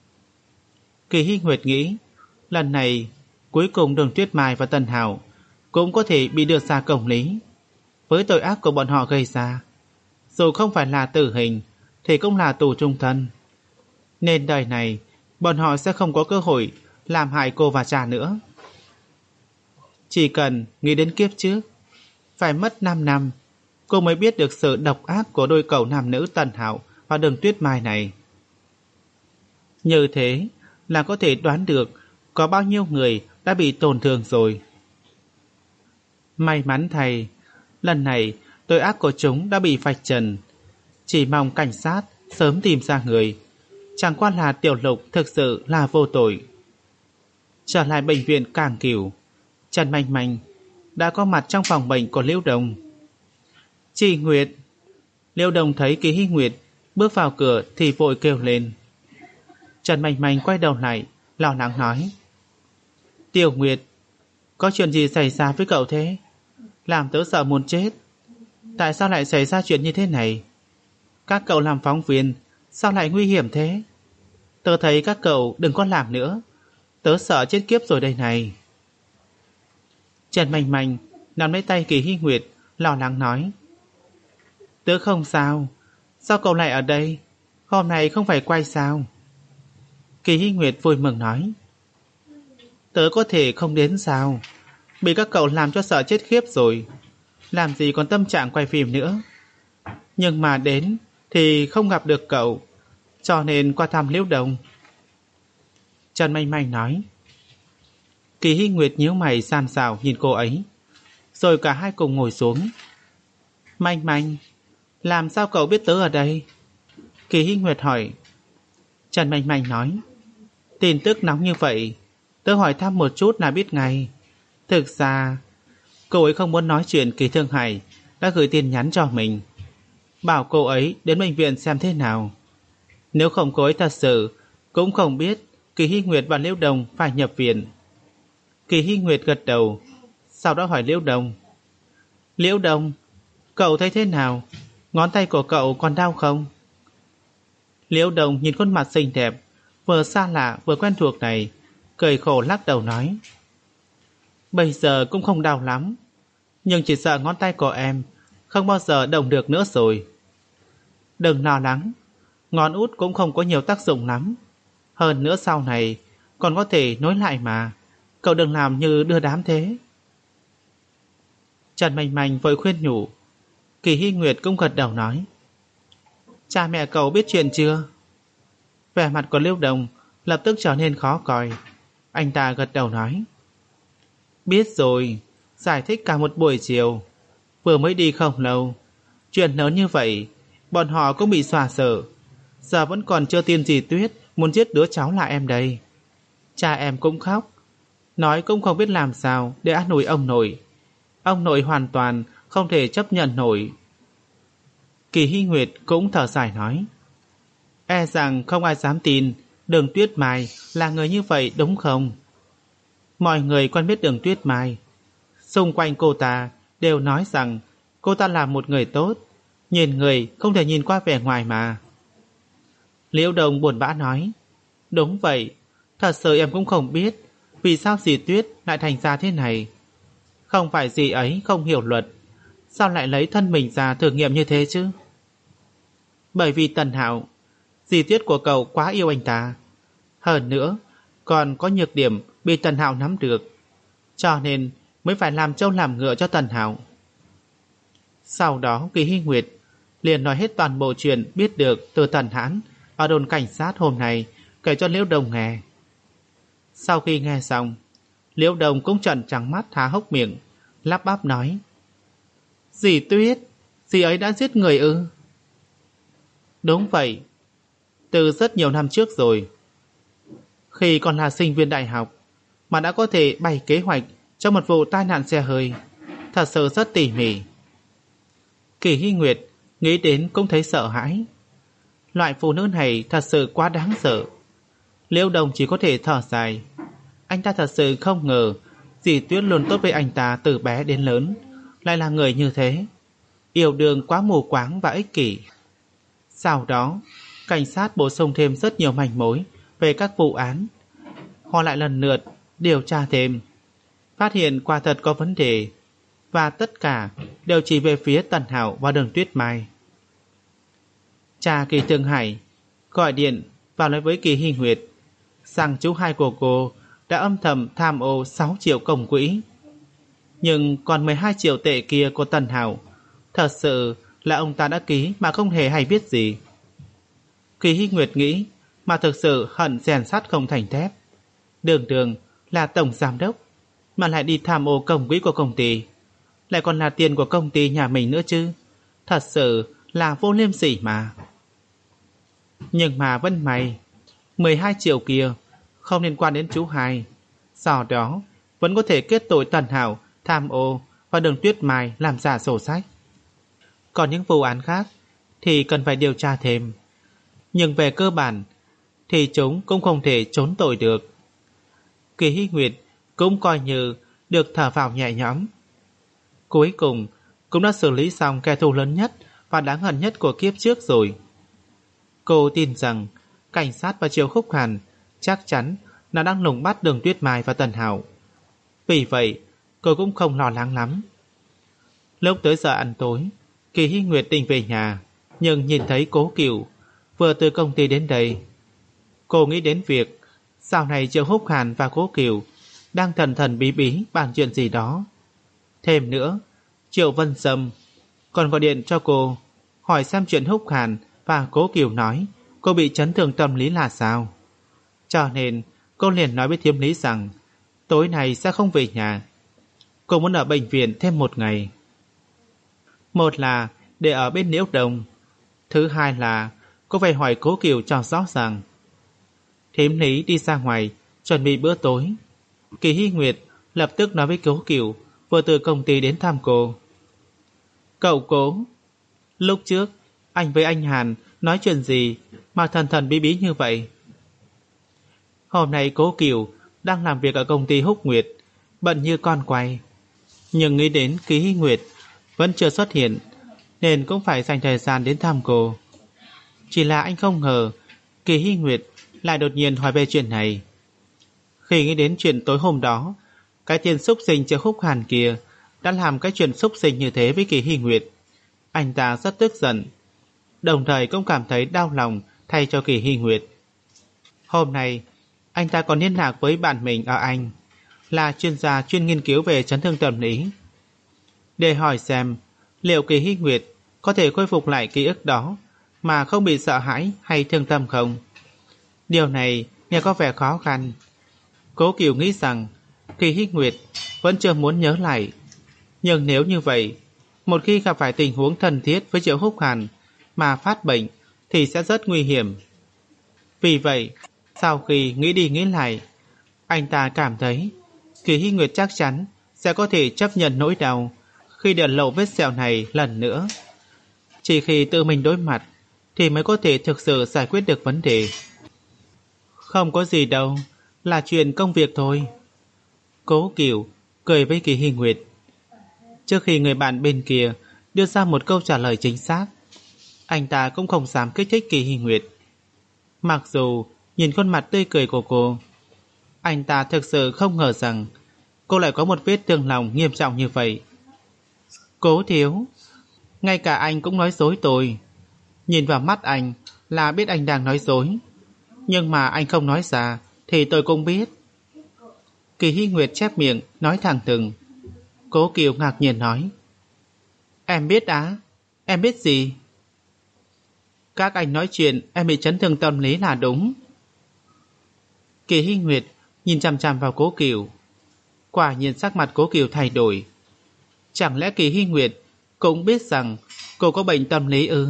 Kỳ Hy Nguyệt nghĩ, lần này cuối cùng Đường Tuyết Mai và Tần Hạo cũng có thể bị đưa ra công lý. Với tội ác của bọn họ gây ra, dù không phải là tử hình thì cũng là tù trung thân. Nên đời này bọn họ sẽ không có cơ hội làm hại cô và cha nữa. Chỉ cần nghĩ đến kiếp trước, phải mất năm năm cô mới biết được sự độc ác của đôi cậu nam nữ Tần Hạo và Đường Tuyết Mai này. Như thế là có thể đoán được có bao nhiêu người đã bị tổn thương rồi. May mắn thay, lần này tội ác của chúng đã bị vạch trần. Chỉ mong cảnh sát sớm tìm ra người. Chẳng qua là Tiểu Lục thực sự là vô tội. Trở lại bệnh viện Cảng Cửu, Trần Manh Manh đã có mặt trong phòng bệnh của Liễu Đồng. Chị Nguyệt. Liễu Đồng thấy Kỳ Hy Nguyệt bước vào cửa thì vội kêu lên. Trần Manh Manh quay đầu lại, lo lắng nói, Tiểu Nguyệt, có chuyện gì xảy ra với cậu thế? làm tớ sợ muốn chết. Tại sao lại xảy ra chuyện như thế này? Các cậu làm phóng viên, sao lại nguy hiểm thế? Tớ thấy các cậu đừng có làm nữa. Tớ sợ chết kiếp rồi đây này. Trần Manh Manh nắm lấy tay Kỳ Hy Nguyệt, lo lắng nói. Tớ không sao. Sao cậu lại ở đây? Hôm nay không phải quay sao? Kỳ Hy Nguyệt vui mừng nói. Tớ có thể không đến sao? Bị các cậu làm cho sợ chết khiếp rồi. Làm gì còn tâm trạng quay phim nữa. Nhưng mà đến thì không gặp được cậu, cho nên qua thăm Liễu Đồng. Trần Manh Manh nói. Kỳ Hy Nguyệt nhíu mày san xào nhìn cô ấy, rồi cả hai cùng ngồi xuống. Manh Manh, làm sao cậu biết tớ ở đây? Kỳ Hy Nguyệt hỏi. Trần Manh Manh nói. Tin tức nóng như vậy, tớ hỏi thăm một chút là biết ngay. Thực ra cô ấy không muốn nói chuyện. Kỳ Thương Hải đã gửi tin nhắn cho mình, bảo cô ấy đến bệnh viện xem thế nào. Nếu không cô ấy thật sự cũng không biết Kỳ Hy Nguyệt và Liễu Đồng phải nhập viện. Kỳ Hy Nguyệt gật đầu, sau đó hỏi Liễu Đồng. Liễu Đồng, cậu thấy thế nào? Ngón tay của cậu còn đau không? Liễu Đồng nhìn khuôn mặt xinh đẹp, vừa xa lạ vừa quen thuộc này, cười khổ lắc đầu nói. Bây giờ cũng không đau lắm, nhưng chỉ sợ ngón tay của em không bao giờ động được nữa rồi. Đừng lo lắng, ngón út cũng không có nhiều tác dụng lắm. Hơn nữa sau này còn có thể nối lại mà. Cậu đừng làm như đưa đám thế. Trần Manh Manh vội khuyên nhủ. Kỳ Hy Nguyệt cũng gật đầu nói. Cha mẹ cậu biết chuyện chưa? Vẻ mặt của Liễu Đồng lập tức trở nên khó coi. Anh ta gật đầu nói. Biết rồi, giải thích cả một buổi chiều. Vừa mới đi không lâu, chuyện lớn như vậy bọn họ cũng bị xòa sở. Giờ vẫn còn chưa tin gì Tuyết muốn giết đứa cháu là em đây. Cha em cũng khóc, nói cũng không biết làm sao để an ủi ông nội. Ông nội hoàn toàn không thể chấp nhận nổi. Kỳ Hy Nguyệt cũng thở dài nói. E rằng không ai dám tin Đường Tuyết Mai là người như vậy đúng không? Mọi người quen biết Đường Tuyết Mai, xung quanh cô ta đều nói rằng cô ta là một người tốt. Nhìn người không thể nhìn qua vẻ ngoài mà. Liễu Đồng buồn bã nói. Đúng vậy, thật sự em cũng không biết vì sao dì Tuyết lại thành ra thế này. Không phải dì ấy không hiểu luật, sao lại lấy thân mình ra thử nghiệm như thế chứ? Bởi vì Tần Hạo, dì Tuyết của cậu quá yêu anh ta. Hơn nữa còn có nhược điểm bị Tần Hạo nắm được, cho nên mới phải làm trâu làm ngựa cho Tần Hạo. Sau đó Kỳ Hy Nguyệt liền nói hết toàn bộ chuyện biết được từ Tần Hãn ở đồn cảnh sát hôm nay, kể cho Liễu Đồng nghe. Sau khi nghe xong, Liễu Đồng cũng trợn trắng mắt há hốc miệng, lắp bắp nói. Dì Tuyết, dì ấy đã giết người ư? Đúng vậy, từ rất nhiều năm trước rồi. Khi còn là sinh viên đại học mà đã có thể bày kế hoạch cho một vụ tai nạn xe hơi, thật sự rất tỉ mỉ. Kỳ Hy Nguyệt nghĩ đến cũng thấy sợ hãi. Loại phụ nữ này thật sự quá đáng sợ. Liễu Đồng chỉ có thể thở dài. Anh ta thật sự không ngờ dì Tuyết luôn tốt với anh ta từ bé đến lớn lại là người như thế, yêu đương quá mù quáng và ích kỷ. Sau đó cảnh sát bổ sung thêm rất nhiều manh mối về các vụ án. Họ lại lần lượt điều tra thêm, phát hiện quả thật có vấn đề, và tất cả đều chỉ về phía Tần Hạo và Đường Tuyết Mai. Cha Kỳ Thương Hải gọi điện vào nói với Kỳ Hy Nguyệt rằng chú hai của cô đã âm thầm tham ô sáu triệu công quỹ. Nhưng còn mười hai triệu tệ kia của Tần Hạo, thật sự là ông ta đã ký mà không hề hay biết gì. Kỳ Hy Nguyệt nghĩ mà thực sự hận rèn sắt không thành thép. Đường đường là tổng giám đốc mà lại đi tham ô công quỹ của công ty, lại còn là tiền của công ty nhà mình nữa chứ. Thật sự là vô liêm sỉ mà. Nhưng mà vẫn may, mười hai triệu kia không liên quan đến chú hai, do đó vẫn có thể kết tội Tần Hạo tham ô và Đường Tuyết Mai làm giả sổ sách. Còn những vụ án khác thì cần phải điều tra thêm, nhưng về cơ bản thì chúng cũng không thể trốn tội được. Kỳ Hy Nguyệt cũng coi như được thở vào nhẹ nhõm. Cuối cùng cũng đã xử lý xong kẻ thù lớn nhất và đáng hận nhất của kiếp trước rồi. Cô tin rằng cảnh sát và Triệu Khúc Hàn chắc chắn là đang lùng bắt Đường Tuyết Mai và Tần Hạo. Vì vậy cô cũng không lo lắng lắm. Lúc tới giờ ăn tối, Kỳ Hy Nguyệt định về nhà, nhưng nhìn thấy Cố Cửu vừa từ công ty đến đây. Cô nghĩ đến việc sau này Triệu Húc Hàn và Cố Cửu đang thần thần bí bí bàn chuyện gì đó. Thêm nữa, Triệu Vân Sâm còn gọi điện cho cô hỏi xem chuyện Húc Hàn và Cố Cửu nói cô bị chấn thương tâm lý là sao. Cho nên cô liền nói với Thiêm Lý rằng tối nay sẽ không về nhà. Cô muốn ở bệnh viện thêm một ngày. Một là để ở bên Liễu Đông, thứ hai là cô phải hỏi Cố Cửu cho rõ ràng. Thiêm Lý đi ra ngoài chuẩn bị bữa tối. Kỳ Hy Nguyệt lập tức nói với Cố Cửu vừa từ công ty đến thăm cô. Cậu Cố, lúc trước anh với anh Hàn nói chuyện gì mà thần thần bí bí như vậy? Hôm nay Cố Cửu đang làm việc ở công ty Húc Nguyệt, bận như con quay. Nhưng nghĩ đến Kỳ Hy Nguyệt vẫn chưa xuất hiện, nên cũng phải dành thời gian đến thăm cô. Chỉ là anh không ngờ Kỳ Hy Nguyệt lại đột nhiên hỏi về chuyện này. Khi nghĩ đến chuyện tối hôm đó, cái tiền xúc sinh Triệu Khúc Hàn kia đã làm cái chuyện xúc sinh như thế với Kỳ Hy Nguyệt, anh ta rất tức giận, đồng thời cũng cảm thấy đau lòng thay cho Kỳ Hy Nguyệt. Hôm nay anh ta còn liên lạc với bạn mình ở Anh, là chuyên gia chuyên nghiên cứu về chấn thương tâm lý, để hỏi xem liệu Kỳ Hy Nguyệt có thể khôi phục lại ký ức đó mà không bị sợ hãi hay thương tâm không. Điều này nghe có vẻ khó khăn. Cố Cửu nghĩ rằng Kỳ Hy Nguyệt vẫn chưa muốn nhớ lại, nhưng nếu như vậy, một khi gặp phải tình huống thân thiết với Triệu Húc Hàn mà phát bệnh thì sẽ rất nguy hiểm. Vì vậy, sau khi nghĩ đi nghĩ lại, anh ta cảm thấy Kỳ Hy Nguyệt chắc chắn sẽ có thể chấp nhận nỗi đau khi để lộ vết sẹo này lần nữa. Chỉ khi tự mình đối mặt thì mới có thể thực sự giải quyết được vấn đề. Không có gì đâu, là chuyện công việc thôi. Cố Cửu cười với Kỳ Hy Nguyệt. Trước khi người bạn bên kia đưa ra một câu trả lời chính xác, anh ta cũng không dám kích thích Kỳ Hy Nguyệt. Mặc dù nhìn khuôn mặt tươi cười của cô, anh ta thực sự không ngờ rằng cô lại có một vết thương lòng nghiêm trọng như vậy. Cố thiếu, ngay cả anh cũng nói dối tôi. Nhìn vào mắt anh là biết anh đang nói dối, nhưng mà anh không nói ra thì tôi cũng biết. Kỳ Hy Nguyệt chép miệng nói thẳng thừng. Cố Kiều ngạc nhiên nói, em biết á? Em biết gì? Các anh nói chuyện em bị chấn thương tâm lý là đúng. Kỳ Hy Nguyệt nhìn chằm chằm vào Cố Kiều. Quả nhiên sắc mặt Cố Kiều thay đổi. Chẳng lẽ Kỳ Hy Nguyệt cũng biết rằng cô có bệnh tâm lý ư?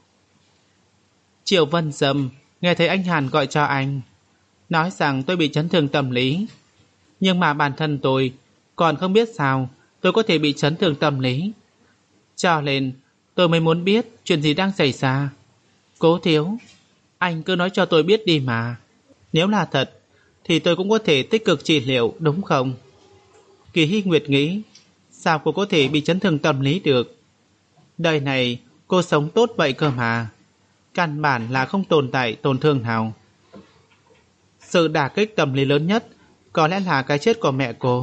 Triệu Vân Dâm nghe thấy anh Hàn gọi cho anh, nói rằng tôi bị chấn thương tâm lý, nhưng mà bản thân tôi còn không biết sao tôi có thể bị chấn thương tâm lý. Cho nên tôi mới muốn biết chuyện gì đang xảy ra. Cố thiếu, anh cứ nói cho tôi biết đi mà. Nếu là thật thì tôi cũng có thể tích cực trị liệu, đúng không? Kỳ Hy Nguyệt nghĩ, sao cô có thể bị chấn thương tâm lý được? Đời này cô sống tốt vậy cơ mà, căn bản là không tồn tại tổn thương nào. Sự đả kích tâm lý lớn nhất có lẽ là cái chết của mẹ cô.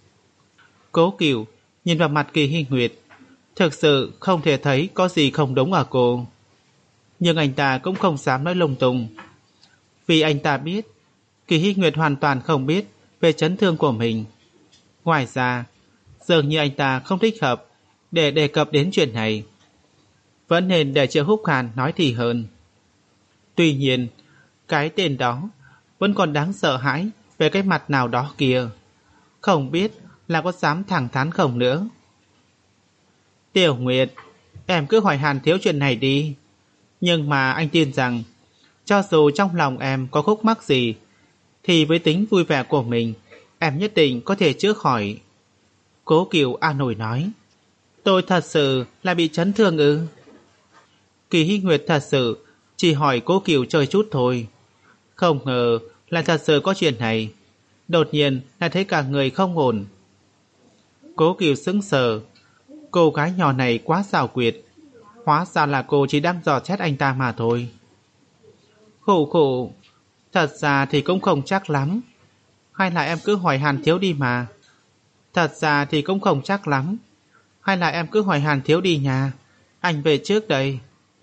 Cố Cửu nhìn vào mặt Kỳ Hy Nguyệt, thực sự không thể thấy có gì không đúng ở cô. Nhưng anh ta cũng không dám nói lung tung, vì anh ta biết Kỳ Hy Nguyệt hoàn toàn không biết về chấn thương của mình. Ngoài ra, dường như anh ta không thích hợp để đề cập đến chuyện này. Vẫn nên để Triệu Húc Hàn nói thì hơn. Tuy nhiên, cái tên đó vẫn còn đáng sợ hãi về cái mặt nào đó kia, không biết là có dám thẳng thắn không nữa. Tiểu Nguyệt, em cứ hỏi Hàn thiếu chuyện này đi. Nhưng mà anh tin rằng cho dù trong lòng em có khúc mắc gì thì với tính vui vẻ của mình, em nhất định có thể chữa khỏi. Cố Kiều an ủi nói. Tôi thật sự là bị chấn thương ư? Kỳ Hy Nguyệt thật sự chỉ hỏi Cố Kiều chơi chút thôi, không ngờ là thật sự có chuyện này. Đột nhiên lại thấy cả người không ổn. Cố Kiều sững sờ, Cô gái nhỏ này quá xảo quyệt. Hóa ra là cô chỉ đang dò xét anh ta mà thôi. Khổ khổ. Thật ra thì cũng không chắc lắm. Hay là em cứ hỏi Hàn Thiếu đi mà. Thật ra thì cũng không chắc lắm. Hay là em cứ hỏi Hàn Thiếu đi nhà. Anh về trước đây.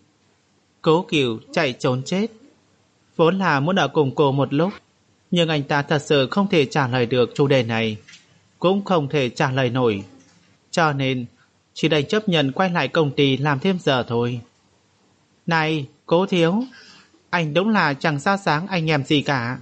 Cố Cửu chạy trốn chết. Vốn là muốn ở cùng cô một lúc, nhưng anh ta thật sự không thể trả lời được chủ đề này, cũng không thể trả lời nổi. Cho nên chỉ đành chấp nhận quay lại công ty làm thêm giờ thôi. Này, Cố Thiếu, anh đúng là chẳng ra sáng anh em gì cả.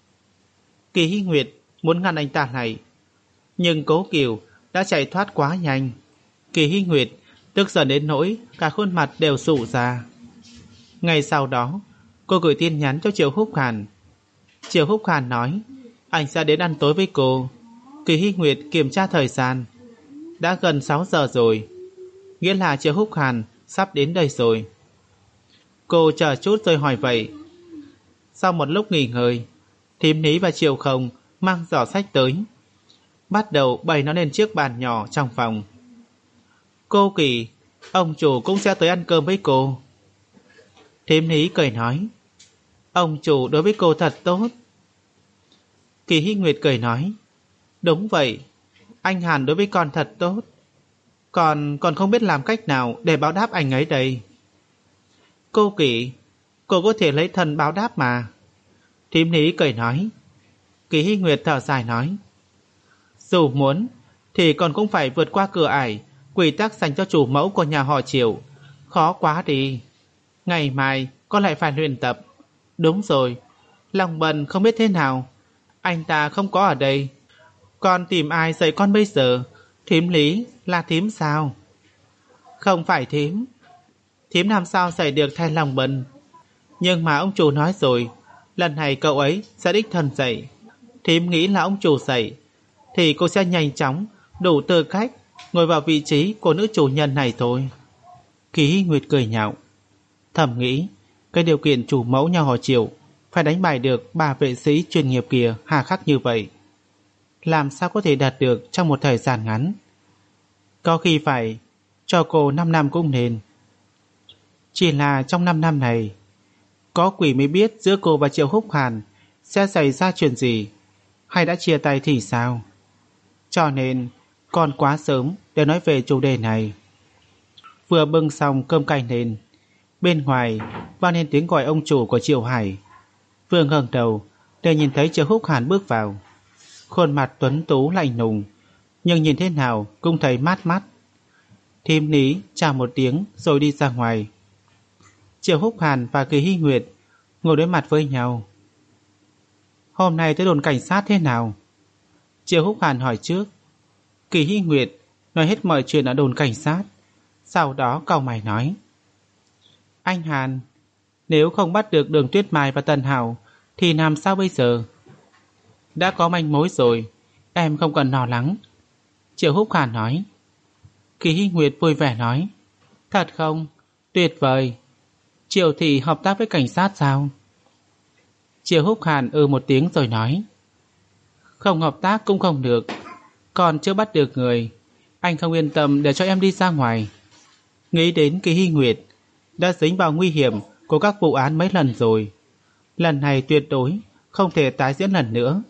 Kỳ Hy Nguyệt muốn ngăn anh ta lại, nhưng Cố Cửu đã chạy thoát quá nhanh. Kỳ Hy Nguyệt tức giận đến nỗi cả khuôn mặt đều sụ ra. Ngày sau đó, cô gửi tin nhắn cho Triệu Húc Hàn. Triệu Húc Hàn nói anh sẽ đến ăn tối với cô. Kỳ Hy Nguyệt kiểm tra thời gian, đã gần sáu giờ rồi, nghĩa là Triệu Húc Hàn sắp đến đây rồi. Cô chờ chút rồi hỏi vậy. Sau một lúc nghỉ ngơi, Thím Ní và Triệu Không mang giỏ sách tới, bắt đầu bày nó lên chiếc bàn nhỏ trong phòng. Cô Kỳ, ông chủ cũng sẽ tới ăn cơm với cô. Thím Ní cười nói, ông chủ đối với cô thật tốt. Kỳ Hy Nguyệt cười nói, đúng vậy, anh Hàn đối với con thật tốt. Còn còn không biết làm cách nào để báo đáp anh ấy đây. Cô Kỳ, cô có thể lấy thân báo đáp mà. Thím Ní cười nói. Kỳ Hy Nguyệt thở dài nói, dù muốn thì còn cũng phải vượt qua cửa ải quy tắc dành cho chủ mẫu của nhà họ Triệu. Khó quá đi. Ngày mai con lại phải luyện tập. Đúng rồi, Lòng Bần không biết thế nào, anh ta không có ở đây. Con tìm ai dạy con bây giờ? Thím Lý là thím sao? Không phải thím. Thím làm sao dạy được thay Lòng Bần? Nhưng mà ông chủ nói rồi, lần này cậu ấy sẽ đích thân dạy. Thím nghĩ là ông chủ dạy thì cô sẽ nhanh chóng đủ tư cách ngồi vào vị trí của nữ chủ nhân này thôi. Kỳ Hy Nguyệt cười nhạo, thầm nghĩ cái điều kiện chủ mẫu nhà họ Triệu phải đánh bại được bà vệ sĩ chuyên nghiệp kia hà khắc như vậy, làm sao có thể đạt được trong một thời gian ngắn. Có khi phải cho cô năm năm cũng nên. Chỉ là trong năm năm này, có quỷ mới biết giữa cô và Triệu Húc Hàn sẽ xảy ra chuyện gì, hay đã chia tay thì sao. Cho nên còn quá sớm để nói về chủ đề này. Vừa bưng xong cơm canh lên, bên ngoài vang lên tiếng gọi ông chủ của Triệu Hải. Vừa ngẩng đầu để nhìn thấy Triệu Húc Hàn bước vào, khuôn mặt tuấn tú lạnh lùng, nhưng nhìn thế nào cũng thấy mát mắt. Thím Ní chào một tiếng rồi đi ra ngoài. Triệu Húc Hàn và Kỳ Hy Nguyệt ngồi đối mặt với nhau. Hôm nay tới đồn cảnh sát thế nào? Triệu Húc Hàn hỏi trước. Kỳ Hy Nguyệt nói hết mọi chuyện ở đồn cảnh sát, sau đó cau mày nói, anh Hàn, nếu không bắt được Đường Tuyết Mai và Tần Hảo thì làm sao bây giờ? Đã có manh mối rồi, em không cần lo lắng. Triệu Húc Hàn nói. Kỳ Hy Nguyệt vui vẻ nói, thật không? Tuyệt vời. Triệu thị hợp tác với cảnh sát sao? Triệu Húc Hàn ừ một tiếng rồi nói, không hợp tác cũng không được, còn chưa bắt được người, anh không yên tâm để cho em đi ra ngoài. Nghĩ đến Kỳ Hy Nguyệt đã dính vào nguy hiểm của các vụ án mấy lần rồi, lần này tuyệt đối không thể tái diễn lần nữa.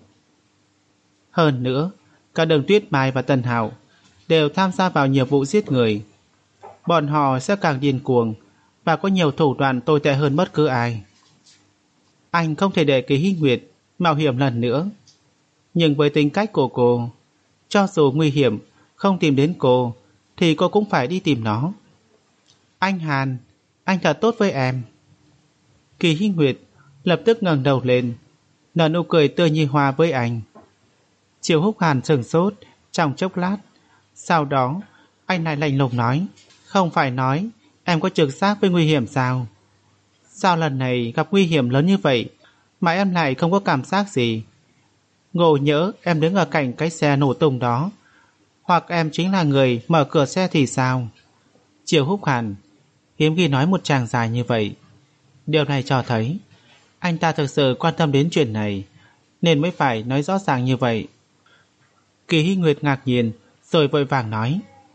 Hơn nữa, cả Đường Tuyết Mai và Tần Hảo đều tham gia vào nhiều vụ giết người. Bọn họ sẽ càng điên cuồng và có nhiều thủ đoạn tồi tệ hơn bất cứ ai. Anh không thể để Kỳ Hy Nguyệt mạo hiểm lần nữa. Nhưng với tính cách của cô, cho dù nguy hiểm không tìm đến cô thì cô cũng phải đi tìm nó. Anh Hàn, anh thật tốt với em. Kỳ Hy Nguyệt lập tức ngẩng đầu lên, nở nụ cười tươi như hoa với anh. Triệu Húc Hàn sửng sốt trong chốc lát, sau đó anh lại lạnh lùng nói, không phải nói em có trực giác với nguy hiểm sao? Sao lần này gặp nguy hiểm lớn như vậy mà em lại không có cảm giác gì? Ngộ nhỡ em đứng ở cạnh cái xe nổ tung đó, hoặc em chính là người mở cửa xe thì sao? Triệu Húc Hàn hiếm khi nói một tràng dài như vậy. Điều này cho thấy anh ta thực sự quan tâm đến chuyện này, nên mới phải nói rõ ràng như vậy. Kỳ Hy Nguyệt ngạc nhiên rồi vội vàng nói,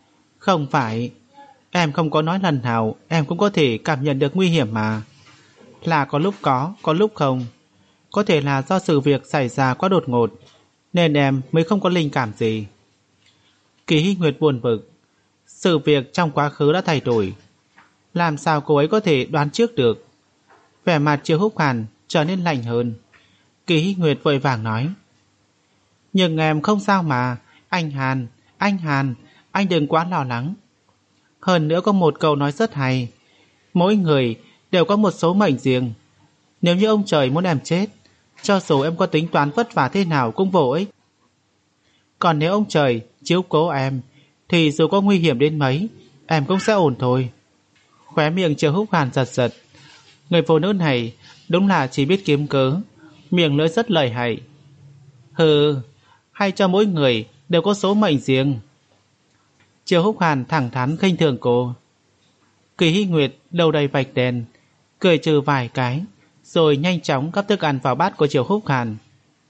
Không phải, em không có nói lần nào em cũng có thể cảm nhận được nguy hiểm mà. Là có lúc có, có lúc không. Có thể là do sự việc xảy ra quá đột ngột, nên em mới không có linh cảm gì. Kỳ Hy Nguyệt buồn bực. Sự việc trong quá khứ đã thay đổi, làm sao cô ấy có thể đoán trước được? Vẻ mặt Triệu Húc Hàn trở nên lạnh hơn. Kỳ Hy Nguyệt vội vàng nói: Nhưng em không sao mà. Anh Hàn, anh Hàn, anh đừng quá lo lắng. Hơn nữa có một câu nói rất hay: mỗi người đều có một số mệnh riêng. Nếu như ông trời muốn em chết, cho dù em có tính toán vất vả thế nào cũng vô ích. Còn nếu ông trời chiếu cố em, thì dù có nguy hiểm đến mấy, em cũng sẽ ổn thôi. Khóe miệng Triệu Húc Hàn giật giật. Người phụ nữ này đúng là chỉ biết kiếm cớ, miệng lưỡi rất lợi hại. Hừ, hay cho mỗi người đều có số mệnh riêng. Triệu Húc Hàn thẳng thắn khinh thường cô. Kỳ Hy Nguyệt đầu đầy vạch đèn, cười trừ vài cái, rồi nhanh chóng gắp thức ăn vào bát của Triệu Húc Hàn.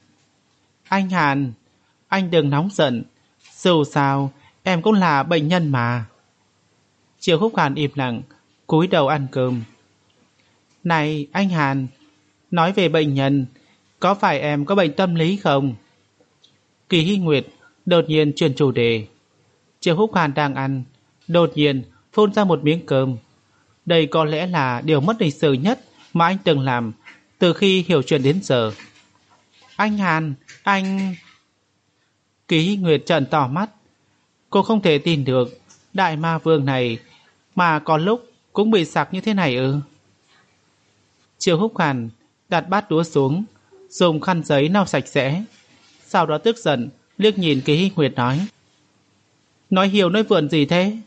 Anh Hàn, anh đừng nóng giận, dù sao em cũng là bệnh nhân mà. Triệu Húc Hàn im lặng, cúi đầu ăn cơm. Này anh Hàn, nói về bệnh nhân, có phải em có bệnh tâm lý không? Kỳ Hy Nguyệt đột nhiên chuyển chủ đề. Triệu Húc Hàn đang ăn, đột nhiên phun ra một miếng cơm. Đây có lẽ là điều mất lịch sự nhất mà anh từng làm từ khi hiểu chuyện đến giờ. Anh Hàn, anh... Kỳ Hy Nguyệt trợn to mắt. Cô không thể tin được đại ma vương này mà có lúc cũng bị sặc như thế này ư? Triệu Húc Hàn đặt bát đũa xuống, dùng khăn giấy lau sạch sẽ, sau đó tức giận liếc nhìn Kỳ Hy Nguyệt nói: Nói hiều nói vượn gì thế?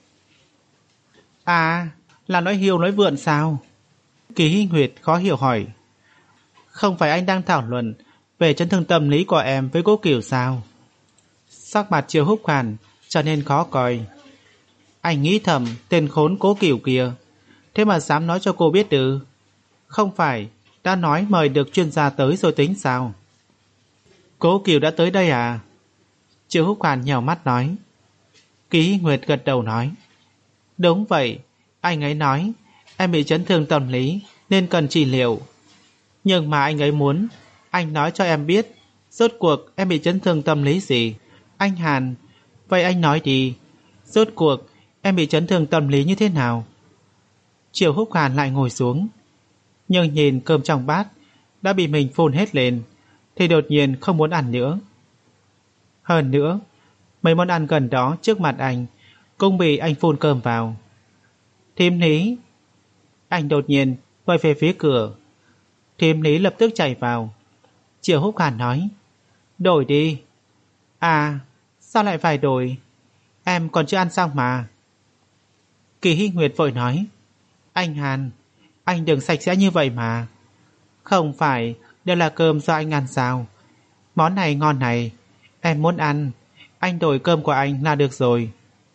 À, là nói hiều nói vượn sao? Kỳ Hy Nguyệt khó hiểu hỏi. Không phải anh đang thảo luận về chấn thương tâm lý của em với Cố Kiều sao? Sắc mặt Triệu Húc Hàn trở nên khó coi. Anh nghĩ thầm tên khốn Cố Kiều kia, thế mà dám nói cho cô biết ư? Không phải đã nói mời được chuyên gia tới rồi tính sao? Cố Kiều đã tới đây à? Triệu Húc Hàn nhèo mắt nói. Kỳ Hy Nguyệt gật đầu nói: Đúng vậy, anh ấy nói em bị chấn thương tâm lý nên cần trị liệu. Nhưng mà anh ấy muốn anh nói cho em biết rốt cuộc em bị chấn thương tâm lý gì. Anh Hàn, vậy anh nói đi, rốt cuộc em bị chấn thương tâm lý như thế nào? Triệu Húc Hàn lại ngồi xuống, nhưng nhìn cơm trong bát đã bị mình phun hết lên thì đột nhiên không muốn ăn nữa. Hơn nữa, mấy món ăn gần đó trước mặt anh cũng bị anh phun cơm vào. Thím Lý. Anh đột nhiên quay về phía cửa. Thím Lý lập tức chạy vào. Triệu Húc Hàn nói: Đổi đi. À, sao lại phải đổi? Em còn chưa ăn xong mà. Kỳ Hy Nguyệt vội nói: Anh Hàn, anh đừng sạch sẽ như vậy mà. Không phải đều là cơm do anh ăn sao? Món này ngon này, em muốn ăn, anh đổi cơm của anh là được rồi.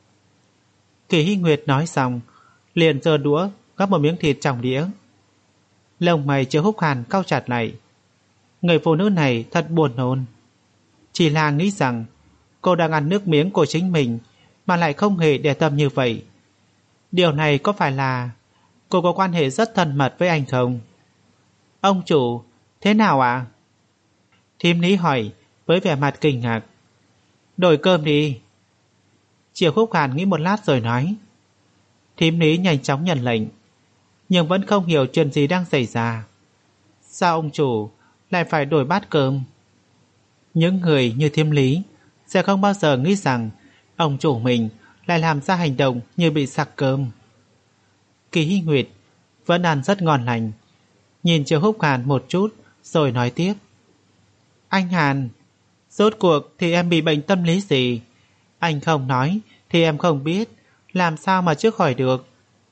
Kỳ Hy Nguyệt nói xong, liền giơ đũa gắp một miếng thịt trong đĩa. Lông mày Triệu Húc Hàn cau chặt lại. Người phụ nữ này thật buồn nôn. Chỉ là nghĩ rằng cô đang ăn nước miếng của chính mình mà lại không hề để tâm như vậy. Điều này có phải là cô có quan hệ rất thân mật với anh không? Ông chủ, thế nào ạ? À? Thím Lý hỏi với vẻ mặt kinh ngạc. Đổi cơm đi. Triệu Húc Hàn nghĩ một lát rồi nói. Thím Lý nhanh chóng nhận lệnh, nhưng vẫn không hiểu chuyện gì đang xảy ra. Sao ông chủ lại phải đổi bát cơm? Những người như Thím Lý sẽ không bao giờ nghĩ rằng ông chủ mình lại làm ra hành động như bị sặc cơm. Kỳ Hy Nguyệt vẫn ăn rất ngon lành, nhìn Triệu Húc Hàn một chút rồi nói tiếp. Anh Hàn, rốt cuộc thì em bị bệnh tâm lý gì? Anh không nói thì em không biết, làm sao mà chữa khỏi được?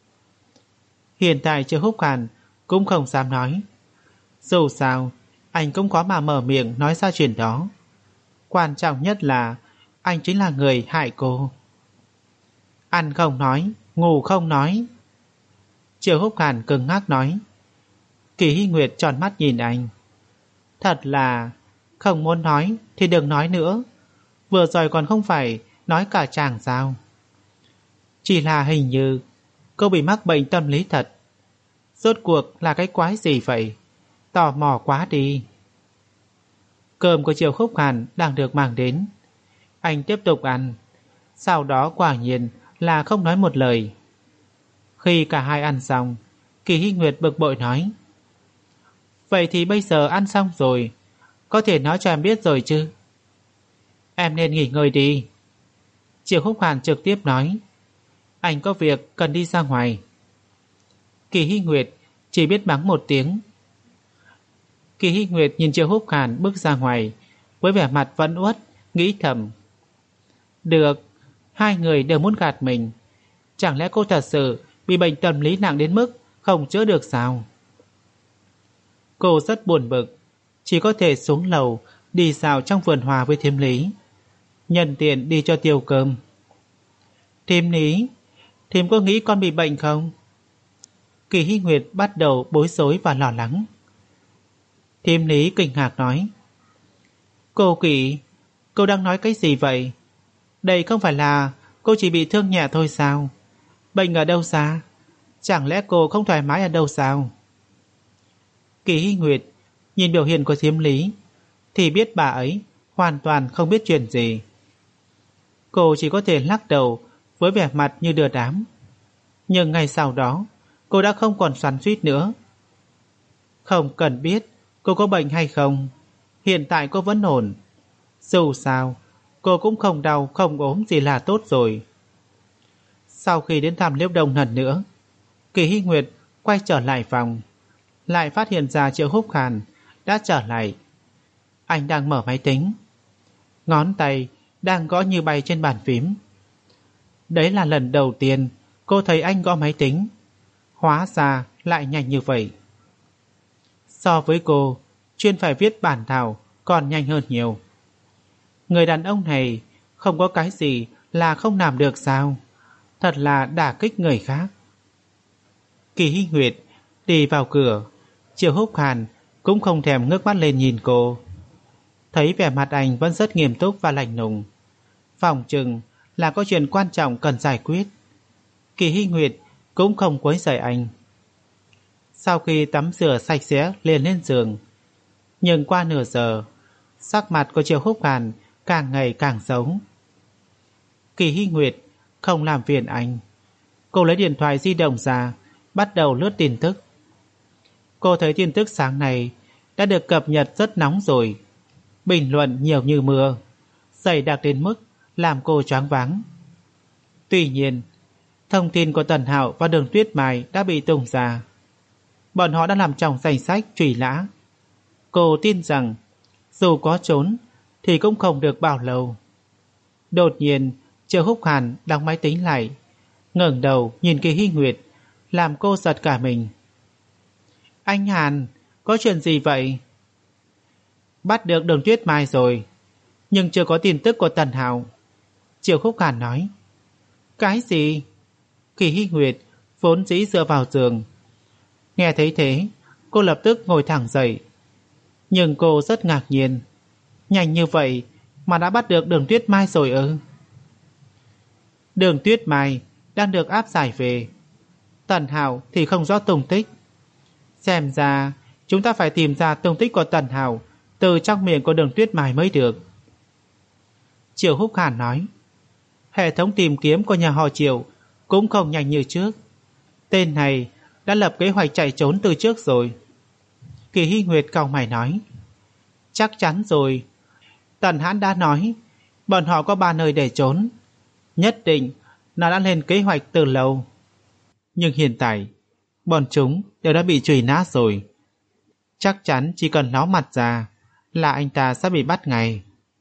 Hiện tại Triệu Húc Hàn cũng không dám nói. Dù sao anh cũng có mà mở miệng nói ra chuyện đó. Quan trọng nhất là anh chính là người hại cô. Ăn không nói, ngủ không nói. Triệu Húc Hàn cứng ngắc nói. Kỳ Hy Nguyệt tròn mắt nhìn anh. Thật là không muốn nói thì đừng nói nữa. Vừa rồi còn không phải nói cả chàng sao? Chỉ là hình như cô bị mắc bệnh tâm lý thật. Rốt cuộc là cái quái gì vậy? Tò mò quá đi. Cơm của Triệu Khúc Hàn đang được mang đến. Anh tiếp tục ăn. Sau đó quả nhiên là không nói một lời. Khi cả hai ăn xong, Kỳ Hy Nguyệt bực bội nói: Vậy thì bây giờ ăn xong rồi, có thể nói cho em biết rồi chứ? Em nên nghỉ ngơi đi. Triệu Khúc Hàn trực tiếp nói: Anh có việc cần đi ra ngoài. Kỳ Hy Nguyệt chỉ biết mắng một tiếng. Kỳ Hy Nguyệt nhìn Triệu Khúc Hàn bước ra ngoài với vẻ mặt vẫn uất, nghĩ thầm: Được, hai người đều muốn gạt mình. Chẳng lẽ cô thật sự bị bệnh tâm lý nặng đến mức không chữa được sao? Cô rất buồn bực, chỉ có thể xuống lầu đi dạo trong vườn hoa với Thiêm Lý, nhân tiện đi cho tiêu cơm. Thiêm Lý, Thiêm có nghĩ con bị bệnh không? Kỳ Hy Nguyệt bắt đầu bối rối và lo lắng. Thiêm Lý kinh ngạc nói: Cô Kỳ, cô đang nói cái gì vậy? Đây không phải là cô chỉ bị thương nhẹ thôi sao? Bệnh ở đâu ra? Chẳng lẽ cô không thoải mái ở đâu sao? Kỳ Hy Nguyệt nhìn biểu hiện của Thiêm Lý thì biết bà ấy hoàn toàn không biết chuyện gì. Cô chỉ có thể lắc đầu với vẻ mặt như đưa đám. Nhưng ngay sau đó cô đã không còn xoắn xuýt nữa. Không cần biết cô có bệnh hay không, hiện tại cô vẫn ổn. Dù sao cô cũng không đau không ốm gì là tốt rồi. Sau khi đến thăm Liễu Đông lần nữa, Kỳ Hy Nguyệt quay trở lại phòng, lại phát hiện ra Triệu Húc Hàn đã trở lại. Anh đang mở máy tính, ngón tay đang gõ như bay trên bàn phím. Đấy là lần đầu tiên cô thấy anh gõ máy tính, hóa ra lại nhanh như vậy. So với cô, chuyên phải viết bản thảo còn nhanh hơn nhiều. Người đàn ông này không có cái gì là không làm được sao? Thật là đả kích người khác. Kỳ Hy Nguyệt đi vào cửa, Triệu Húc Hàn cũng không thèm ngước mắt lên nhìn cô. Thấy vẻ mặt anh vẫn rất nghiêm túc và lạnh lùng, phòng chừng là có chuyện quan trọng cần giải quyết. Kỳ Hy Nguyệt cũng không quấy rầy anh. Sau khi tắm rửa sạch sẽ liền lên giường. Nhưng qua nửa giờ, sắc mặt của Triệu Húc Hàn càng ngày càng xấu. Kỳ Hy Nguyệt không làm phiền anh. Cô lấy điện thoại di động ra, bắt đầu lướt tin tức. Cô thấy tin tức sáng nay đã được cập nhật rất nóng rồi. Bình luận nhiều như mưa, dày đặc đến mức làm cô choáng váng. Tuy nhiên, thông tin của Tần Hạo và Đường Tuyết Mai đã bị tung ra. Bọn họ đã nằm trong danh sách truy nã. Cô tin rằng dù có trốn thì cũng không được bao lâu. Đột nhiên, Triệu Húc Hàn đóng máy tính lại, ngẩng đầu nhìn Kỳ Hy Nguyệt, làm cô giật cả mình. Anh Hàn, có chuyện gì vậy? Bắt được Đường Tuyết Mai rồi, nhưng chưa có tin tức của Tần Hạo. Triệu Húc Hàn nói. Cái gì? Kỳ Hy Nguyệt vốn dĩ dựa vào giường. Nghe thấy thế, cô lập tức ngồi thẳng dậy. Nhưng cô rất ngạc nhiên. Nhanh như vậy mà đã bắt được Đường Tuyết Mai rồi ư? Đường Tuyết Mai đang được áp giải về. Tần Hạo thì không rõ tung tích. Xem ra chúng ta phải tìm ra tung tích của Tần Hạo từ trong miệng của Đường Tuyết Mai mới được. Triệu Húc Hàn nói. Hệ thống tìm kiếm của nhà họ Triệu cũng không nhanh như trước. Tên này đã lập kế hoạch chạy trốn từ trước rồi. Kỳ Hy Nguyệt cau mày nói. Chắc chắn rồi. Tần Hãn đã nói bọn họ có ba nơi để trốn. Nhất định nó đã lên kế hoạch từ lâu. Nhưng hiện tại bọn chúng đều đã bị truy nã rồi. Chắc chắn chỉ cần ló mặt ra là anh ta sẽ bị bắt ngay.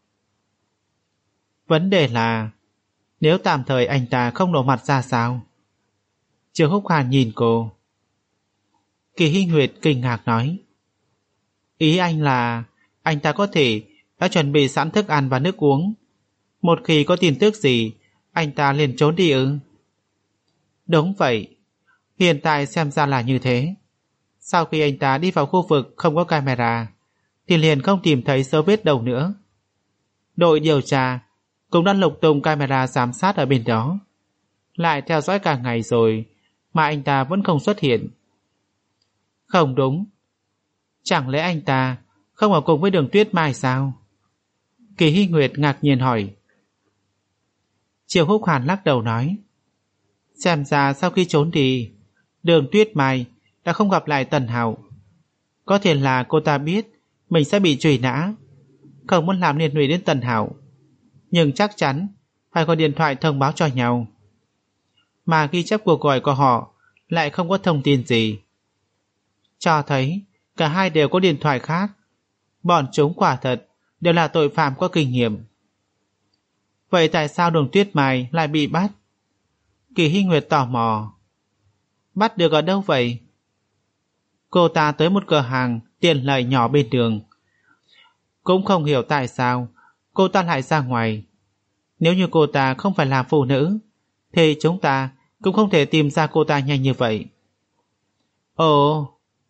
Vấn đề là nếu tạm thời anh ta không lộ mặt ra sao? Triệu Húc Hàn nhìn cô. Kỳ Hy Nguyệt kinh ngạc nói. Ý anh là anh ta có thể đã chuẩn bị sẵn thức ăn và nước uống. Một khi có tin tức gì, anh ta liền trốn đi ư? Đúng vậy. Hiện tại xem ra là như thế. Sau khi anh ta đi vào khu vực không có camera thì liền không tìm thấy dấu vết đâu nữa. Đội điều tra cũng đã lục tung camera giám sát ở bên đó. lại theo dõi cả ngày rồi mà anh ta vẫn không xuất hiện. Không đúng. Chẳng lẽ anh ta không ở cùng với Đường Tuyết Mai sao? Kỳ Hy Nguyệt ngạc nhiên hỏi. Triệu Húc Hàn lắc đầu nói, xem ra sau khi trốn đi, Đường Tuyết Mai đã không gặp lại Tần Hạo. Có thể là cô ta biết mình sẽ bị truy nã, không muốn làm liên lụy đến Tần Hạo, nhưng chắc chắn phải gọi điện thoại thông báo cho nhau. Mà ghi chép cuộc gọi của họ lại không có thông tin gì, cho thấy cả hai đều có điện thoại khác. Bọn chúng quả thật đều là tội phạm có kinh nghiệm. Vậy tại sao Đường Tuyết Mai lại bị bắt? Kỳ Hy Nguyệt tò mò. Bắt được ở đâu vậy? Cô ta tới một cửa hàng tiện lợi nhỏ bên đường. Cũng không hiểu tại sao cô ta lại ra ngoài. Nếu như cô ta không phải là phụ nữ thì chúng ta cũng không thể tìm ra cô ta nhanh như vậy. Ồ.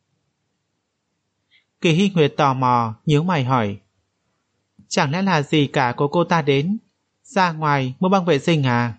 Kỳ Hy Nguyệt tò mò nhíu mày hỏi, chẳng lẽ là gì cả của cô ta đến ra ngoài mua băng vệ sinh à?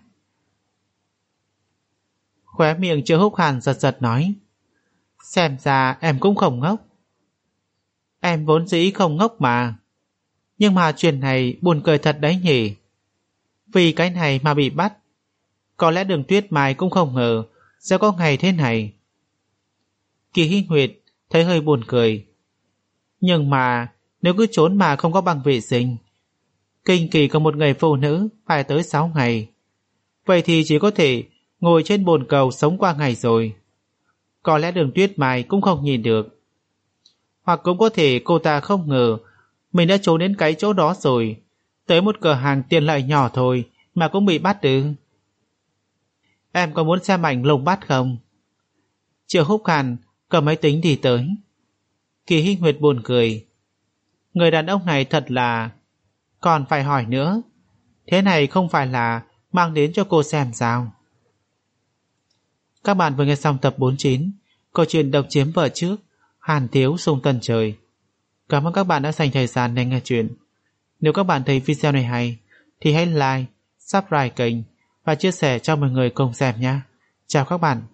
Khóe miệng Triệu Húc Hàn giật giật nói, xem ra em cũng không ngốc. Em vốn dĩ không ngốc mà, nhưng mà chuyện này buồn cười thật đấy nhỉ. Vì cái này mà bị bắt. Có lẽ Đường Tuyết Mai cũng không ngờ sẽ có ngày thế này. Kỳ Hy Nguyệt thấy hơi buồn cười. Nhưng mà nếu cứ trốn mà không có băng vệ sinh, kinh kỳ của một người phụ nữ phải tới sáu ngày. Vậy thì chỉ có thể ngồi trên bồn cầu sống qua ngày rồi. Có lẽ Đường Tuyết Mai cũng không nhìn được. Hoặc cũng có thể cô ta không ngờ mình đã trốn đến cái chỗ đó rồi, tới một cửa hàng tiện lợi nhỏ thôi mà cũng bị bắt ư? Em có muốn xem ảnh lồng bắt không? Triệu Húc Hàn cầm máy tính đi tới. Kỳ Hy Nguyệt buồn cười. Người đàn ông này thật là... Còn phải hỏi nữa, thế này không phải là mang đến cho cô xem sao? Các bạn vừa nghe xong tập bốn mươi chín câu chuyện độc chiếm vợ trước, Hàn Thiếu Sung Tần Trời. Cảm ơn các bạn đã dành thời gian để nghe chuyện. Nếu các bạn thấy video này hay thì hãy like, subscribe kênh và chia sẻ cho mọi người cùng xem nhé. Chào các bạn.